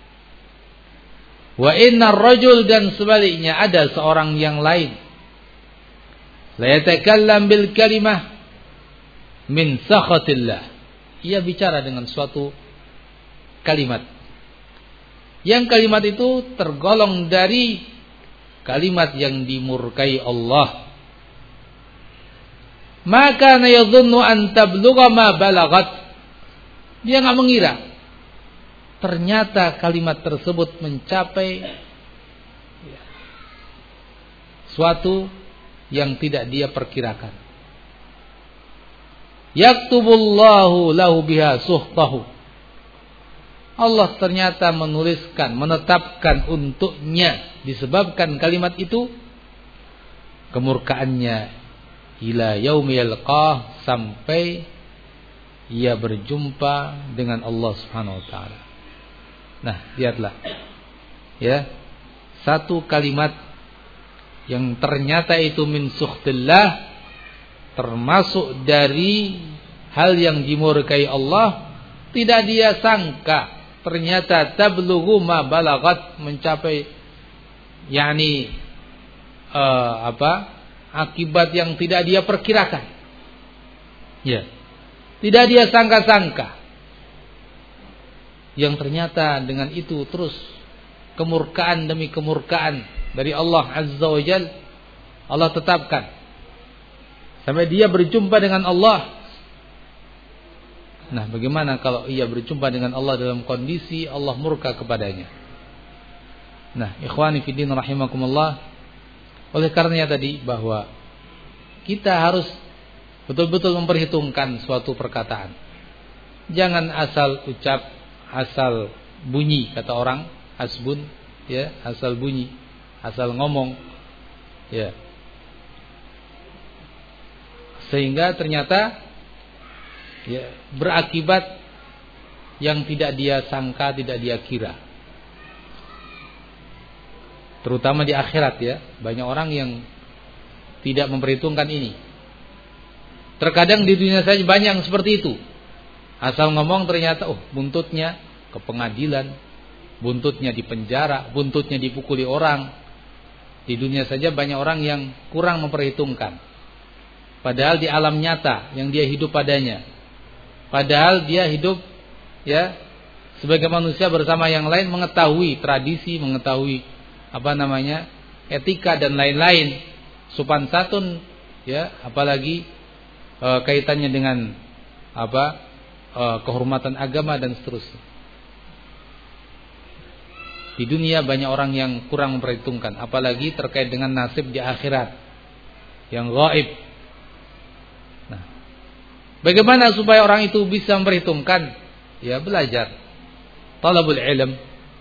Wa innar rajul, dan sebaliknya ada seorang yang lain, la yatakallam bil kalimah min sakhatillah. Ia bicara dengan suatu kalimat, yang kalimat itu tergolong dari kalimat yang dimurkai Allah. Maka na yadhunnu an tablugha ma balagat. Dia enggak mengira ternyata kalimat tersebut mencapai suatu yang tidak dia perkirakan. Yaktubullahu lahu biha suhtahu. Allah ternyata menuliskan, menetapkan untuknya disebabkan kalimat itu kemurkaannya ila yaumi yalqah, sampai ia berjumpa dengan Allah Subhanahu wa taala. Nah, lihatlah ya, satu kalimat yang ternyata itu min sukhtillah, termasuk dari hal yang dimurkai Allah, tidak dia sangka ternyata tablughu ma balagat, mencapai yakni uh, apa akibat yang tidak dia perkirakan. Ya, tidak dia sangka-sangka, yang ternyata dengan itu terus kemurkaan demi kemurkaan dari Allah Azza wa Jalla Allah tetapkan sampai dia berjumpa dengan Allah. Nah, bagaimana kalau ia berjumpa dengan Allah dalam kondisi Allah murka kepadanya? Nah, ikhwani fiddin rahimakumullah, oleh karenanya tadi bahwa kita harus betul-betul memperhitungkan suatu perkataan. Jangan asal ucap, asal bunyi, kata orang, asbun, ya, asal bunyi, asal ngomong, ya. Sehingga ternyata ya, berakibat yang tidak dia sangka, tidak dia kira. Terutama di akhirat ya, banyak orang yang tidak memperhitungkan ini. Terkadang di dunia saja banyak yang seperti itu. Asal ngomong ternyata oh buntutnya ke pengadilan, buntutnya di penjara, buntutnya dipukuli orang. Di dunia saja banyak orang yang kurang memperhitungkan. Padahal di alam nyata yang dia hidup padanya, padahal dia hidup ya sebagai manusia bersama yang lain, mengetahui tradisi, mengetahui apa namanya etika dan lain-lain, sopan santun ya, apalagi e, kaitannya dengan apa e, kehormatan agama dan seterusnya. Di dunia banyak orang yang kurang memperhitungkan, apalagi terkait dengan nasib di akhirat yang gaib. Nah, bagaimana supaya orang itu bisa memperhitungkan? Ya, belajar talabul ilm,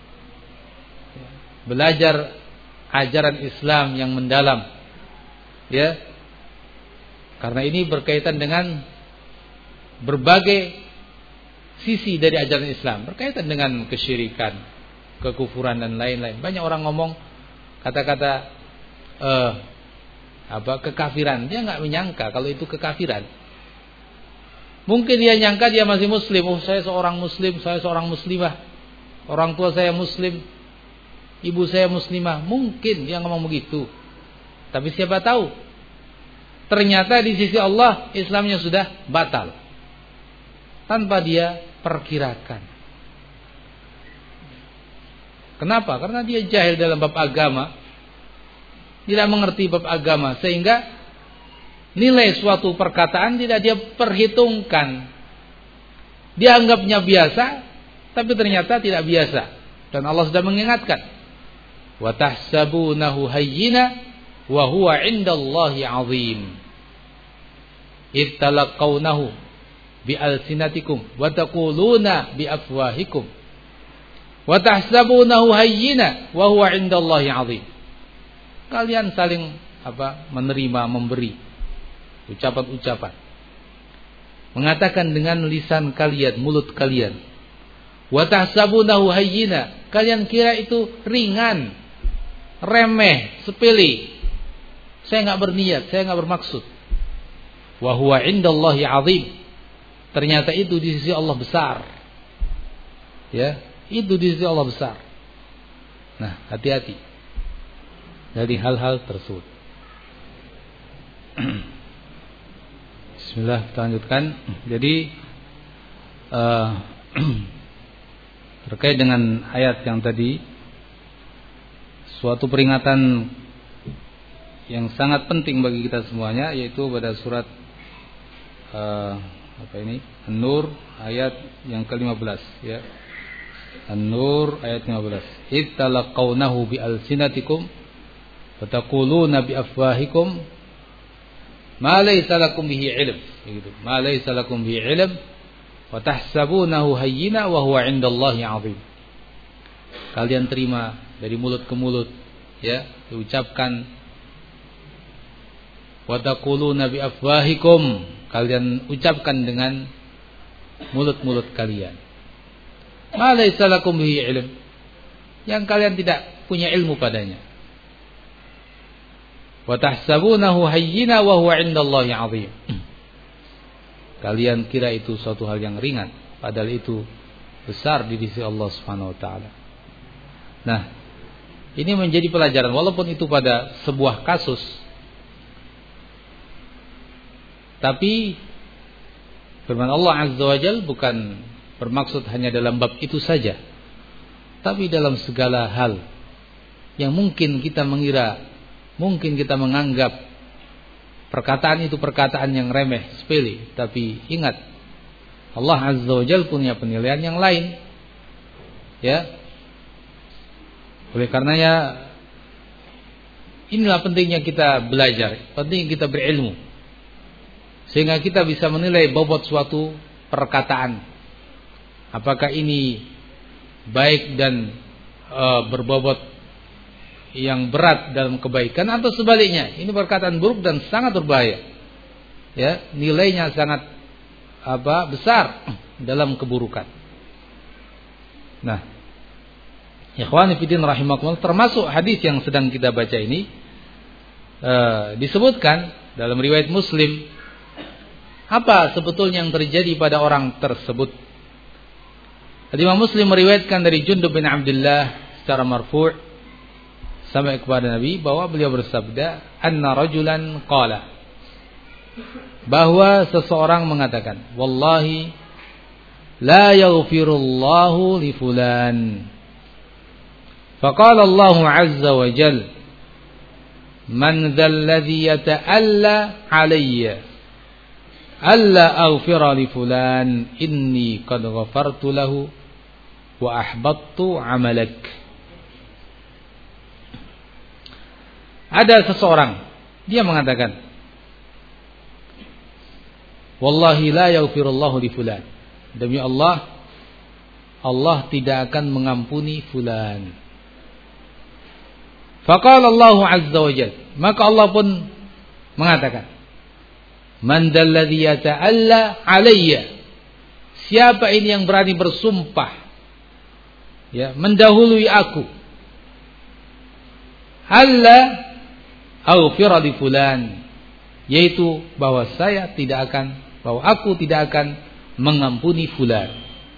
belajar ajaran Islam yang mendalam, ya, karena ini berkaitan dengan berbagai sisi dari ajaran Islam, berkaitan dengan kesyirikan, kekufuran dan lain-lain. Banyak orang ngomong kata-kata eh, apa kekafiran, dia nggak menyangka kalau itu kekafiran. Mungkin dia nyangka dia masih muslim. Oh, saya seorang muslim, saya seorang muslimah, orang tua saya muslim, ibu saya muslimah. Mungkin dia ngomong begitu. Tapi siapa tahu ternyata di sisi Allah Islamnya sudah batal tanpa dia perkirakan. Kenapa? Karena dia jahil dalam bab agama, tidak mengerti bab agama, sehingga nilai suatu perkataan tidak dia perhitungkan. Dia anggapnya biasa, tapi ternyata tidak biasa. Dan Allah sudah mengingatkan, wa tahsabunahu hayyina wa huwa 'indallahi 'azim. Id talaqawnahu bi alsinatikum wa taquluna bi afwahikum wa tahsabunahu hayyina wa huwa 'indallahi 'azim. Kalian saling apa? Menerima, memberi ucapan-ucapan. Mengatakan dengan lisan kalian, mulut kalian. Wa tahsabunahu hayyina. Kalian kira itu ringan, remeh, sepele. Saya enggak berniat, saya enggak bermaksud. Wa huwa 'indallahi 'azim. Ternyata itu di sisi Allah besar. Ya, itu di sisi Allah besar. Nah, hati-hati dari hal-hal tersebut. Bismillah, kita lanjutkan. Jadi uh, terkait dengan ayat yang tadi, suatu peringatan yang sangat penting bagi kita semuanya, yaitu pada surat uh, apa ini? An-Nur ayat yang ke lima belas, ya. An-Nur ayat lima belas. Id talaqawnahu bi alsinatikum wa taquluna bi afwahikum ma laysa lakum bihi ilm, begitu. Ma laysa lakum bihi ilm wa tahsabunahu hayyina wa huwa 'indallahi 'azim. Kalian terima dari mulut ke mulut, ya, diucapkan wa taquluna bi afwahikum, kalian ucapkan dengan mulut-mulut kalian. Ma laysa lakum bihi ilm, yang kalian tidak punya ilmu padanya. Wa tahsabunahu hayyina wa huwa 'indallahi 'azim. Kalian kira itu suatu hal yang ringan, padahal itu besar di sisi Allah Subhanahu wa taala. Nah, ini menjadi pelajaran walaupun itu pada sebuah kasus. Tapi firman Allah Azza wa Jalla bukan bermaksud hanya dalam bab itu saja, tapi dalam segala hal yang mungkin kita mengira, mungkin kita menganggap perkataan itu perkataan yang remeh, sepele. Tapi ingat, Allah Azza wa Jalla punya penilaian yang lain. Ya. Oleh karenanya inilah pentingnya kita belajar, penting kita berilmu, sehingga kita bisa menilai bobot suatu perkataan. Apakah ini baik dan e, berbobot yang berat dalam kebaikan, atau sebaliknya, ini perkataan buruk dan sangat berbahaya. Ya, nilainya sangat apa? Besar dalam keburukan. Nah, ikhwani fillah rahimakumullah, termasuk hadis yang sedang kita baca ini e, disebutkan dalam riwayat Muslim apa sebetulnya yang terjadi pada orang tersebut. Imam Muslim meriwayatkan dari Jundub bin Abdullah secara marfu' sampai kepada Nabi bahwa beliau bersabda, anna rajulan qala, bahwa seseorang mengatakan, wallahi la yaghfirullahu li fulan. Faqala Allah azza wa jalla, man dhal ladzi yata'alla alayya alla aghfira li fulan inni qad ghafartu lahu wa ahbattu amalak. Ada seseorang, dia mengatakan, wallahi la yaghfirullahu li fulan, demi Allah, Allah tidak akan mengampuni fulan. Faqala Allah azza wa jalla, maka Allah pun mengatakan, man dalladhi yata'alla alayya, siapa ini yang berani bersumpah, ya, mendahului aku, alla aghfira li fulan, yaitu bahwa saya tidak akan, bahwa aku tidak akan mengampuni fulan.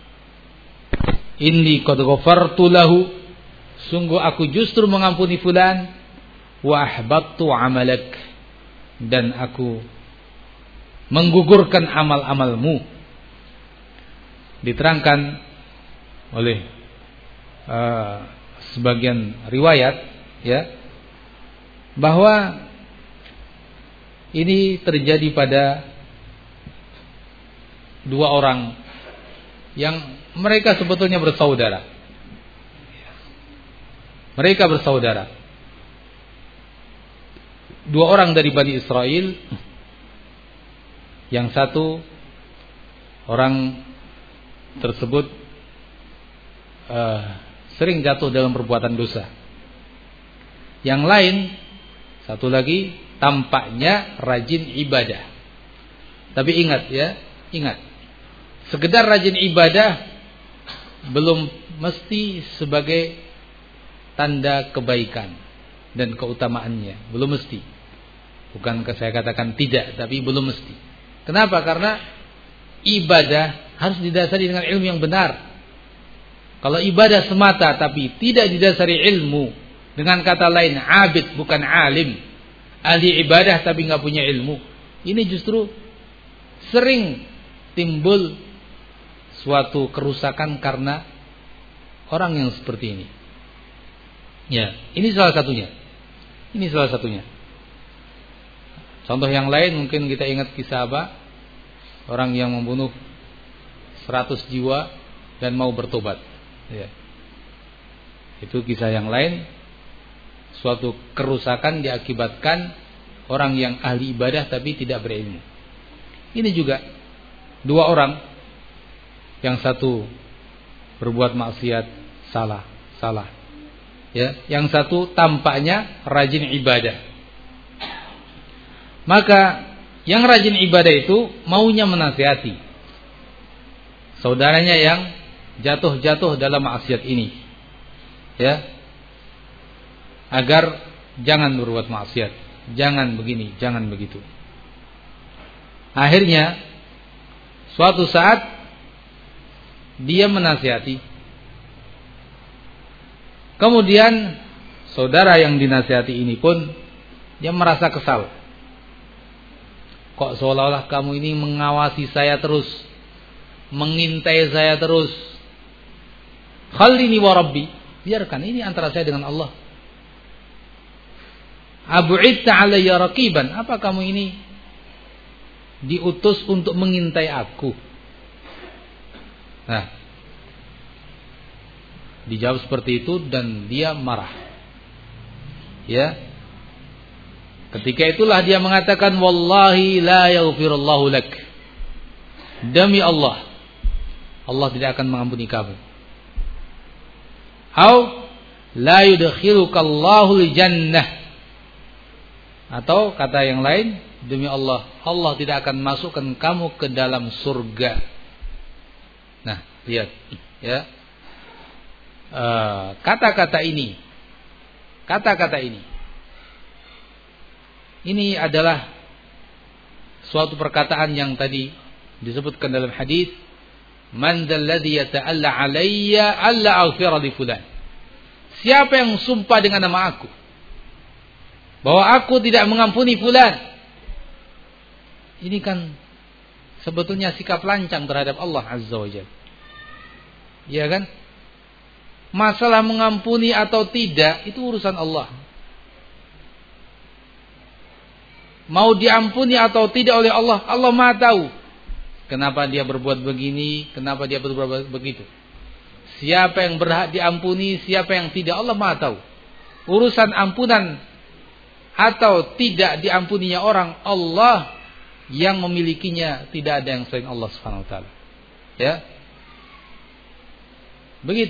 Inni qad ghafartu lahu, sungguh aku justru mengampuni fulan, wa ahbattu amalak, dan aku menggugurkan amal-amalmu. Diterangkan oleh uh, sebagian riwayat, ya, bahwa ini terjadi pada dua orang yang mereka sebetulnya bersaudara. Mereka bersaudara. dua orang dari Bani Israel. Yang satu orang tersebut uh, sering jatuh dalam perbuatan dosa. Yang lain satu lagi tampaknya rajin ibadah. Tapi ingat ya, ingat. Sekedar rajin ibadah belum mesti sebagai tanda kebaikan dan keutamaannya, belum mesti. Bukan saya katakan tidak, tapi belum mesti. Kenapa? Karena ibadah harus didasari dengan ilmu yang benar. Kalau ibadah semata tapi tidak didasari ilmu, dengan kata lain abid bukan alim, ahli ibadah tapi nggak punya ilmu, ini justru sering timbul suatu kerusakan karena orang yang seperti ini. Ya, ini salah satunya. Ini salah satunya. Contoh yang lain mungkin kita ingat kisah apa? Orang yang membunuh seratus jiwa dan mau bertobat. Ya. Itu kisah yang lain. Suatu kerusakan diakibatkan orang yang ahli ibadah tapi tidak berilmu. Ini juga dua orang. Yang satu berbuat maksiat, salah, salah. Ya, yang satu tampaknya rajin ibadah. Maka yang rajin ibadah itu maunya menasihati saudaranya yang jatuh-jatuh dalam maksiat ini, ya, agar jangan berbuat maksiat, jangan begini, jangan begitu. Akhirnya suatu saat dia menasihati, kemudian saudara yang dinasihati ini pun dia merasa kesal. Kok seolah-olah kamu ini mengawasi saya terus, mengintai saya terus. Khalini wa rabbi, biarkan ini antara saya dengan Allah. Abu'idta alayya raqiban, apa kamu ini diutus untuk mengintai aku? Nah, dijawab seperti itu dan dia marah. Ya. Ketika itulah dia mengatakan, wallahi la yaghfirullahu lak. Demi Allah, Allah tidak akan mengampuni kamu. Au la yudkhilukallahu al-jannah. Atau kata yang lain, demi Allah, Allah tidak akan masukkan kamu ke dalam surga. Nah, lihat ya. Uh, kata-kata ini, kata-kata ini Ini adalah suatu perkataan yang tadi disebutkan dalam hadis, man dzalladzi yata'alla 'alayya alla aghfira li fulan. Siapa yang sumpah dengan nama aku bahwa aku tidak mengampuni fulan. Ini kan sebetulnya sikap lancang terhadap Allah Azza wa Jalla. Iya kan? Masalah mengampuni atau tidak itu urusan Allah. Mau diampuni atau tidak oleh Allah, Allah Maha tahu. Kenapa dia berbuat begini, kenapa dia berbuat begitu. Siapa yang berhak diampuni, siapa yang tidak, Allah Maha tahu. Urusan ampunan atau tidak diampuninya orang, Allah yang memilikinya, tidak ada yang selain Allah Subhanahu wa taala. Ya. Begitu.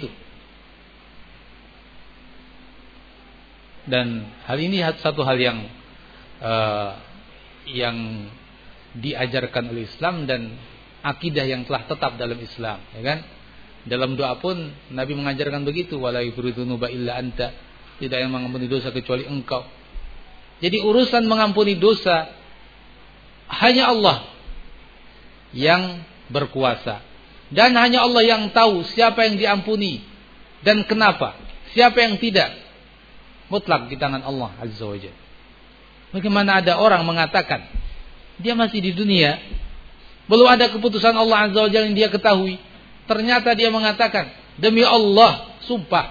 Dan hal ini satu hal yang uh, yang diajarkan oleh Islam dan akidah yang telah tetap dalam Islam, ya kan? Dalam doa pun Nabi mengajarkan begitu, wala yuridzunuba illa anta, tidak yang mengampuni dosa kecuali engkau. Jadi urusan mengampuni dosa hanya Allah yang berkuasa, dan hanya Allah yang tahu siapa yang diampuni dan kenapa, siapa yang tidak. Mutlak di tangan Allah Azza wa Jalla. Bagaimana ada orang mengatakan dia masih di dunia, belum ada keputusan Allah Azza wa Jalla yang dia ketahui, ternyata dia mengatakan demi Allah sumpah.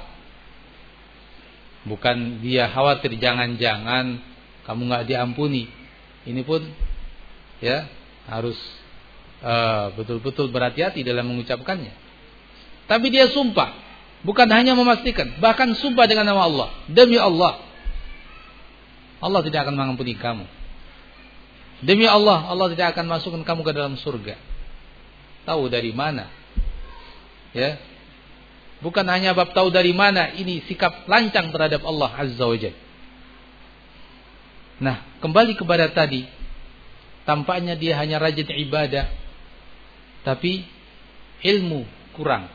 Bukan dia khawatir jangan-jangan kamu nggak diampuni. Ini pun ya harus uh, betul-betul berhati-hati dalam mengucapkannya. Tapi dia sumpah, bukan hanya memastikan, bahkan sumpah dengan nama Allah, demi Allah. Allah tidak akan mengampuni kamu. Demi Allah, Allah tidak akan masukkan kamu ke dalam surga. Tahu dari mana? Ya. Bukan hanya bab tahu dari mana, ini sikap lancang terhadap Allah Azza wa Jalla. Nah, kembali kepada tadi, tampaknya dia hanya rajin ibadah, tapi ilmu kurang.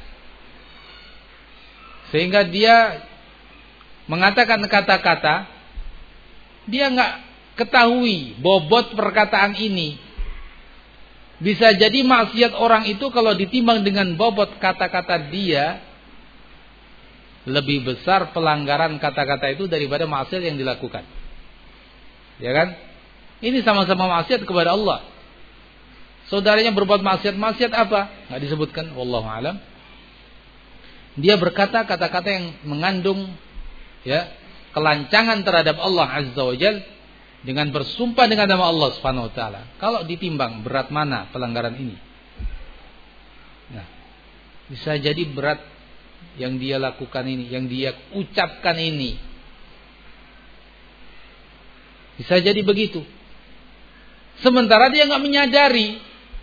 Sehingga dia mengatakan kata-kata, dia nggak ketahui bobot perkataan ini. Bisa jadi maksiat orang itu kalau ditimbang dengan bobot kata-kata dia, lebih besar pelanggaran kata-kata itu daripada maksiat yang dilakukan. Ya kan? Ini sama-sama maksiat kepada Allah. Saudaranya berbuat maksiat, maksiat apa? Nggak disebutkan, wallahu alam. Dia berkata kata-kata yang mengandung ya kelancangan terhadap Allah Azza wa Jalla dengan bersumpah dengan nama Allah Subhanahu wa taala. Kalau ditimbang berat mana pelanggaran ini? Nah, bisa jadi berat yang dia lakukan ini, yang dia ucapkan ini. Bisa jadi begitu. Sementara dia enggak menyadari.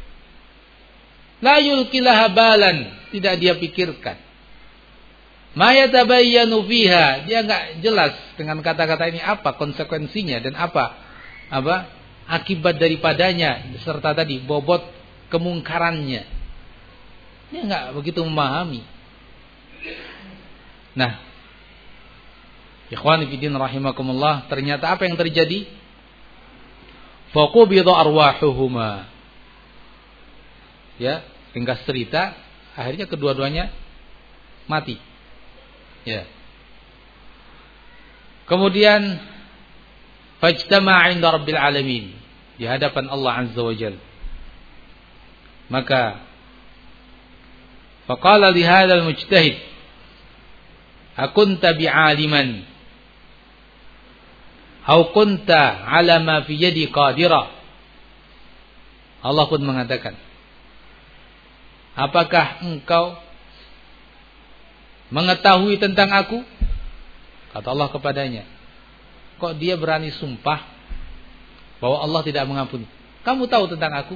La yulqilaha balan, tidak dia pikirkan. Ma yatabayyanu fiha, dia enggak jelas dengan kata-kata ini apa konsekuensinya dan apa apa akibat daripadanya serta tadi bobot kemungkarannya. Dia enggak begitu memahami. Nah, ikhwan fillah rahimakumullah, ternyata apa yang terjadi? Faqubidha arwahuhuma. Ya, ringkas cerita, akhirnya kedua-duanya mati. Ya. Kemudian fajtama'a 'inda Rabbil alamin, di hadapan Allah Azza wa Jalla. Maka faqala li hadzal mujtahid, akunta bi'aliman aw kunta 'ala ma fi yadi qadira. Allah pun mengatakan, apakah engkau mengetahui tentang aku? Kata Allah kepadanya, kok dia berani sumpah bahwa Allah tidak mengampuni? Kamu tahu tentang aku?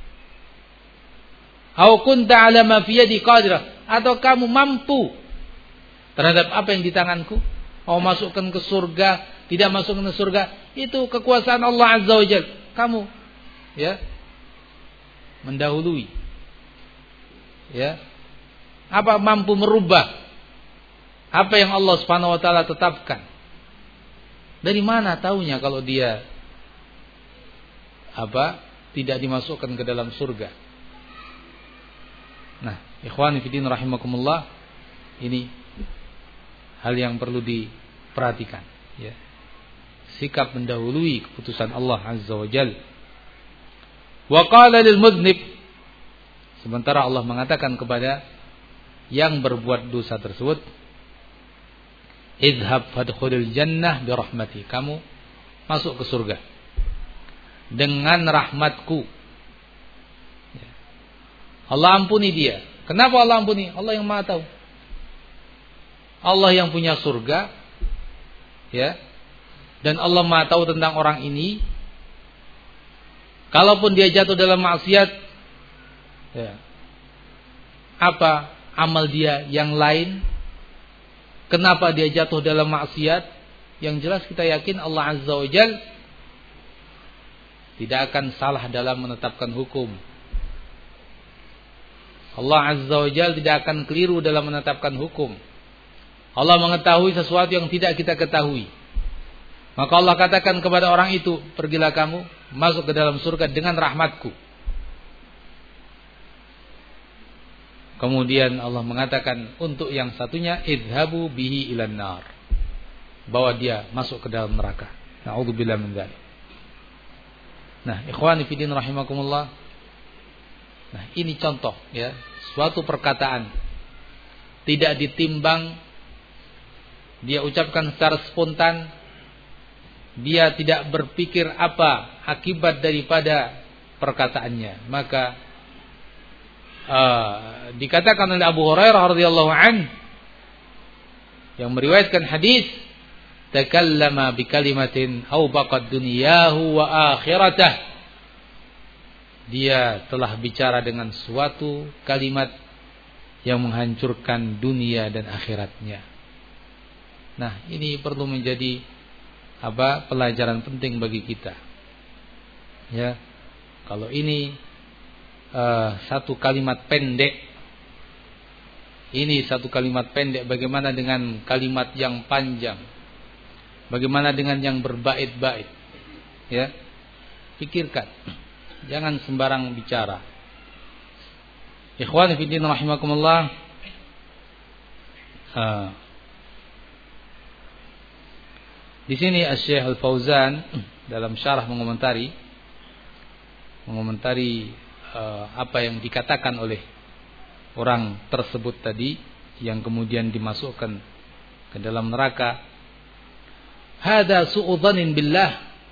Aw kunta 'ala ma fi yadi qadira, atau kamu mampu terhadap apa yang di tanganku? Mau masukkan ke surga, tidak masukkan ke surga, itu kekuasaan Allah Azza wa Jalla. Kamu ya mendahului. Ya. Apa mampu merubah apa yang Allah Subhanahu wa taala tetapkan? Dari mana taunya kalau dia apa tidak dimasukkan ke dalam surga? Nah, ikhwan fillah rahimakumullah, ini hal yang perlu diperhatikan, ya. Sikap mendahului keputusan Allah Azza wa Jalla. Wa qala lil mudhnib, sementara Allah mengatakan kepada yang berbuat dosa tersebut, idhab fadkhulil jannah bi rahmati, kamu masuk ke surga dengan rahmatku. Allah ampuni dia. Kenapa Allah ampuni? Allah yang Maha tahu. Allah yang punya surga, ya. Dan Allah Maha tahu tentang orang ini. Kalaupun dia jatuh dalam maksiat, ya, apa amal dia yang lain? Kenapa dia jatuh dalam maksiat? Yang jelas kita yakin Allah Azza wa Jalla tidak akan salah dalam menetapkan hukum. Allah Azza wa Jalla tidak akan keliru dalam menetapkan hukum. Allah mengetahui sesuatu yang tidak kita ketahui. Maka Allah katakan kepada orang itu, pergilah kamu masuk ke dalam surga dengan rahmatku. Kemudian Allah mengatakan untuk yang satunya, idhabu bihi ilan nar, bawa dia masuk ke dalam neraka. Na'udzubillah min dzalik. Nah, ikhwani fillah rahimakumullah. Nah, ini contoh, ya, suatu perkataan tidak ditimbang, dia ucapkan secara spontan, dia tidak berpikir apa akibat daripada perkataannya, maka Uh, dikatakan oleh Abu Hurairah radhiyallahu an yang meriwayatkan hadis, takallama bi kalimatin aw baqad dunyahu wa akhiratah. Dia telah bicara dengan suatu kalimat yang menghancurkan dunia dan akhiratnya. Nah, ini perlu menjadi apa? Pelajaran penting bagi kita. Ya. Kalau ini uh, satu kalimat pendek, ini satu kalimat pendek, bagaimana dengan kalimat yang panjang? Bagaimana dengan yang berbait-bait? Ya. Pikirkan. Jangan sembarang bicara. Ikhwan fillah rahimakumullah. Uh, Di sini Asy-Syaikh Al-Fauzan dalam syarah mengomentari mengomentari uh, apa yang dikatakan oleh orang tersebut tadi yang kemudian dimasukkan ke dalam neraka. Hada su'u dhannin billah.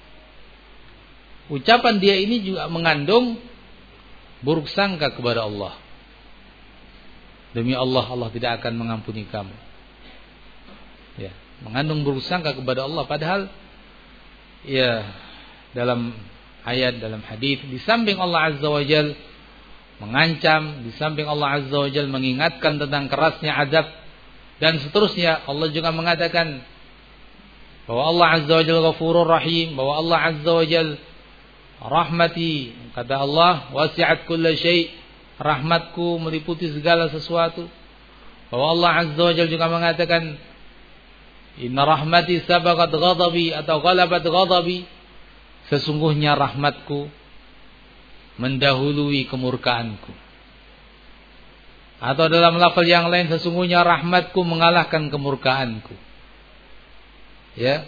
Ucapan dia ini juga mengandung buruk sangka kepada Allah. Demi Allah, Allah tidak akan mengampuni kamu. Ya. Mengandung buruk sangka kepada Allah, padahal ya dalam ayat, dalam hadis, di samping Allah Azza wa Jalla mengancam, di samping Allah Azza wa Jalla mengingatkan tentang kerasnya azab dan seterusnya, Allah juga mengatakan bahwa Allah Azza wa Jalla Ghafurur Rahim, bahwa Allah Azza wa Jalla rahmati, kata Allah, wasi'at kulla syai', rahmatku meliputi segala sesuatu. Bahwa Allah Azza wa Jalla juga mengatakan inna rahmati sabaqat ghadabi atau ghalabat ghadabi, sesungguhnya rahmatku mendahului kemurkaanku. Atau dalam lafaz yang lain, sesungguhnya rahmatku mengalahkan kemurkaanku. Ya.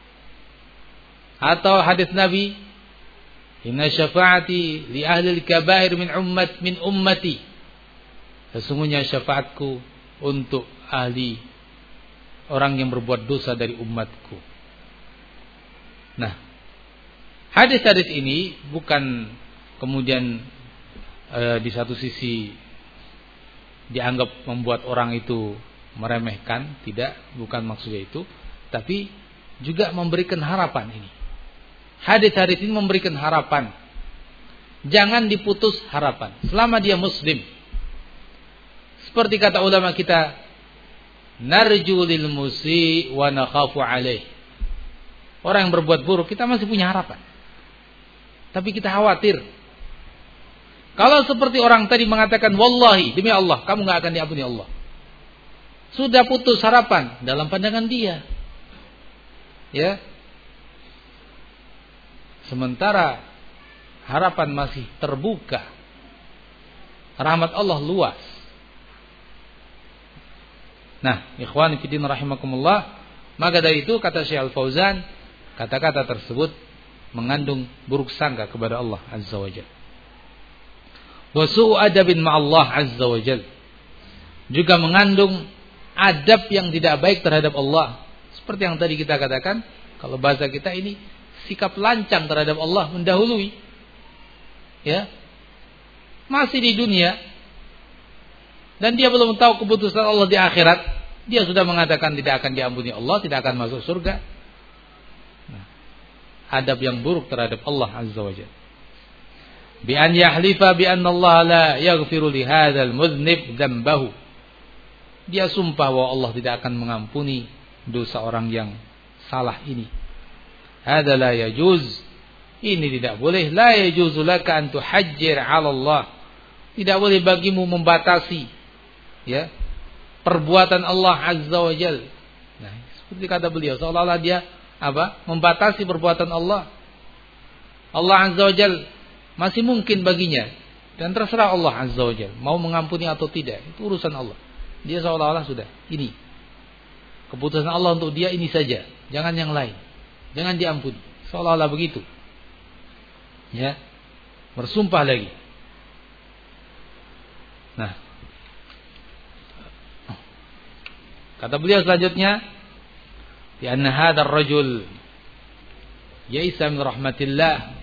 Atau hadis Nabi, inna syafaati li ahli al-kabair min ummat min ummati, sesungguhnya syafaatku untuk ahli orang yang berbuat dosa dari umatku. Nah, hadis-hadis ini bukan kemudian e, di satu sisi dianggap membuat orang itu meremehkan, tidak, bukan maksudnya itu, tapi juga memberikan harapan ini. Hadis-hadis ini memberikan harapan. Jangan diputus harapan selama dia muslim. Seperti kata ulama kita, narju lil musi wa nakhafu alaih. Orang yang berbuat buruk kita masih punya harapan, tapi kita khawatir. Kalau seperti orang tadi mengatakan wallahi, demi Allah kamu gak akan diampuni Allah, sudah putus harapan dalam pandangan dia. Ya. Sementara harapan masih terbuka. Rahmat Allah luas. Nah, ikhwan fillah rahimakumullah, maka dari itu kata Syekh Al-Fauzan, kata-kata tersebut mengandung buruk sangka kepada Allah Azza wa Jalla. Wa su'u adabin ma'allah Azza wa Jalla, juga mengandung adab yang tidak baik terhadap Allah. Seperti yang tadi kita katakan, kalau bahasa kita ini sikap lancang terhadap Allah, mendahului. Ya. Masih di dunia dan dia belum tahu keputusan Allah di akhirat, dia sudah mengatakan tidak akan diampuni Allah, tidak akan masuk surga. Nah, adab yang buruk terhadap Allah Azza wa Jalla. Bi an yahlifa bi anna Allah la yaghfiru li hadzal mudhnib dzambahu. Dia sumpah bahwa Allah tidak akan mengampuni dosa orang yang salah ini. Hadza la yajuz. Ini tidak boleh. La yajuzu laka an tuhajjir 'ala Allah. Tidak boleh bagimu membatasi, ya, perbuatan Allah Azza wa Jalla. Nah, seperti kata beliau, seolah-olah dia apa? Membatasi perbuatan Allah. Allah Azza wa Jalla masih mungkin baginya, dan terserah Allah Azza wa Jalla mau mengampuni atau tidak, itu urusan Allah. Dia seolah-olah sudah ini keputusan Allah untuk dia, ini saja, jangan yang lain, jangan diampuni, seolah-olah begitu. Ya, bersumpah lagi. Nah, kata beliau selanjutnya, di anna hadzal rajul ya'isa min rahmatillah.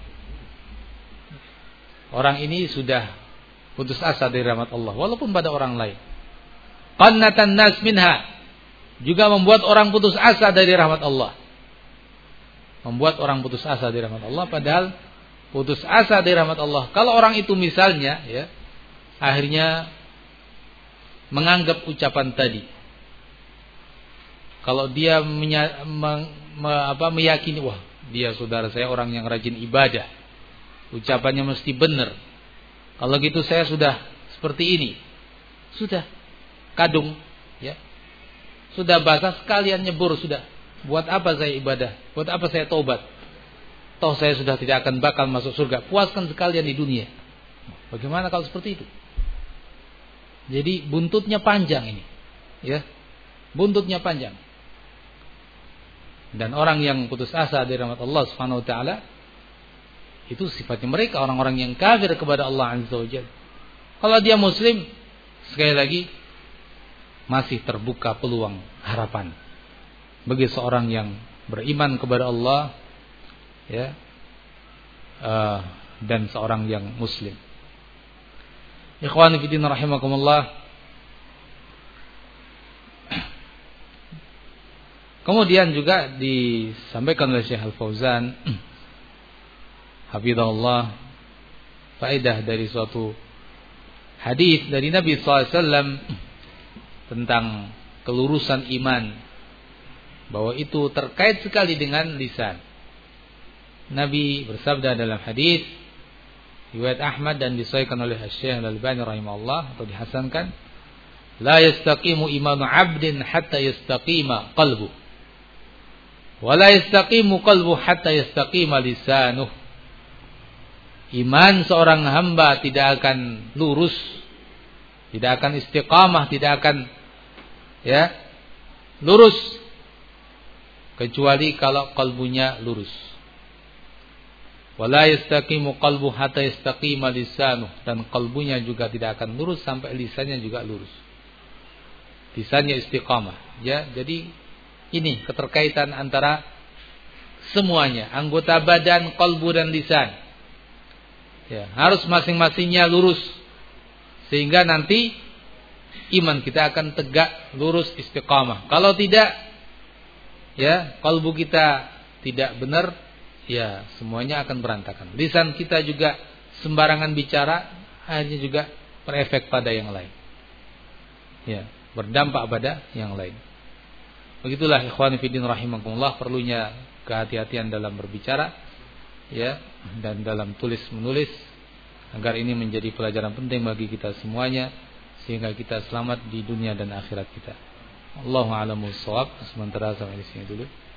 Orang ini sudah putus asa dari rahmat Allah walaupun pada orang lain. Qannatan nas minha. juga membuat orang putus asa dari rahmat Allah. Membuat orang putus asa dari rahmat Allah, padahal putus asa dari rahmat Allah. Kalau orang itu misalnya ya, akhirnya menganggap ucapan tadi, kalau dia menya, me, me, apa, meyakini, wah dia saudara saya orang yang rajin ibadah, ucapannya mesti benar, kalau gitu saya sudah seperti ini, sudah kadung, ya, sudah basah sekalian nyebur, sudah. Buat apa saya ibadah? Buat apa saya taubat? Toh saya sudah tidak akan bakal masuk surga. Puaskan sekalian di dunia. Bagaimana kalau seperti itu? Jadi buntutnya panjang ini, ya, buntutnya panjang. Dan orang yang putus asa dari rahmat Allah Subhanahu Wa Taala, itu sifatnya mereka, orang-orang yang kafir kepada Allah Azza wa Jalla. Kalau dia Muslim, sekali lagi masih terbuka peluang harapan bagi seorang yang beriman kepada Allah, ya, uh, dan seorang yang Muslim. Ikhwani fillah rahimakumullah. Kemudian juga disampaikan oleh Syekh Al-Fauzan hafizahullah, faedah dari suatu hadis dari Nabi sallallahu alaihi wasallam tentang kelurusan iman, bahwa itu terkait sekali dengan lisan. Nabi bersabda dalam hadis riwayat Ahmad dan disahihkan oleh Syekh Al-Albani rahimahullah, atau dihasankan, la yastaqimu imanu 'abdin hatta yastaqima qalbu, wa la yastaqimu qalbu hatta yastaqima lisanuh. Iman seorang hamba tidak akan lurus, tidak akan istiqamah, tidak akan, ya, lurus, kecuali kalau kalbunya lurus. Wala yastaqimu qalbu hatta yastaqima lisanuh, dan kalbunya juga tidak akan lurus sampai lisannya juga lurus. Lisannya istiqamah, ya. Jadi ini keterkaitan antara semuanya, anggota badan, kalbu dan lisan. Ya, harus masing-masingnya lurus, sehingga nanti iman kita akan tegak, lurus, istiqamah. Kalau tidak, ya, kalbu kita tidak benar, ya, semuanya akan berantakan. Lisan kita juga sembarangan bicara, akhirnya juga berefek pada yang lain, ya, berdampak pada yang lain. Begitulah ikhwani fillah rahimakumullah, perlunya kehati-hatian dalam berbicara, ya, dan dalam tulis menulis, agar ini menjadi pelajaran penting bagi kita semuanya, sehingga kita selamat di dunia dan akhirat kita. Allahu a'lamu bissawab. Sementara sampai di sini dulu.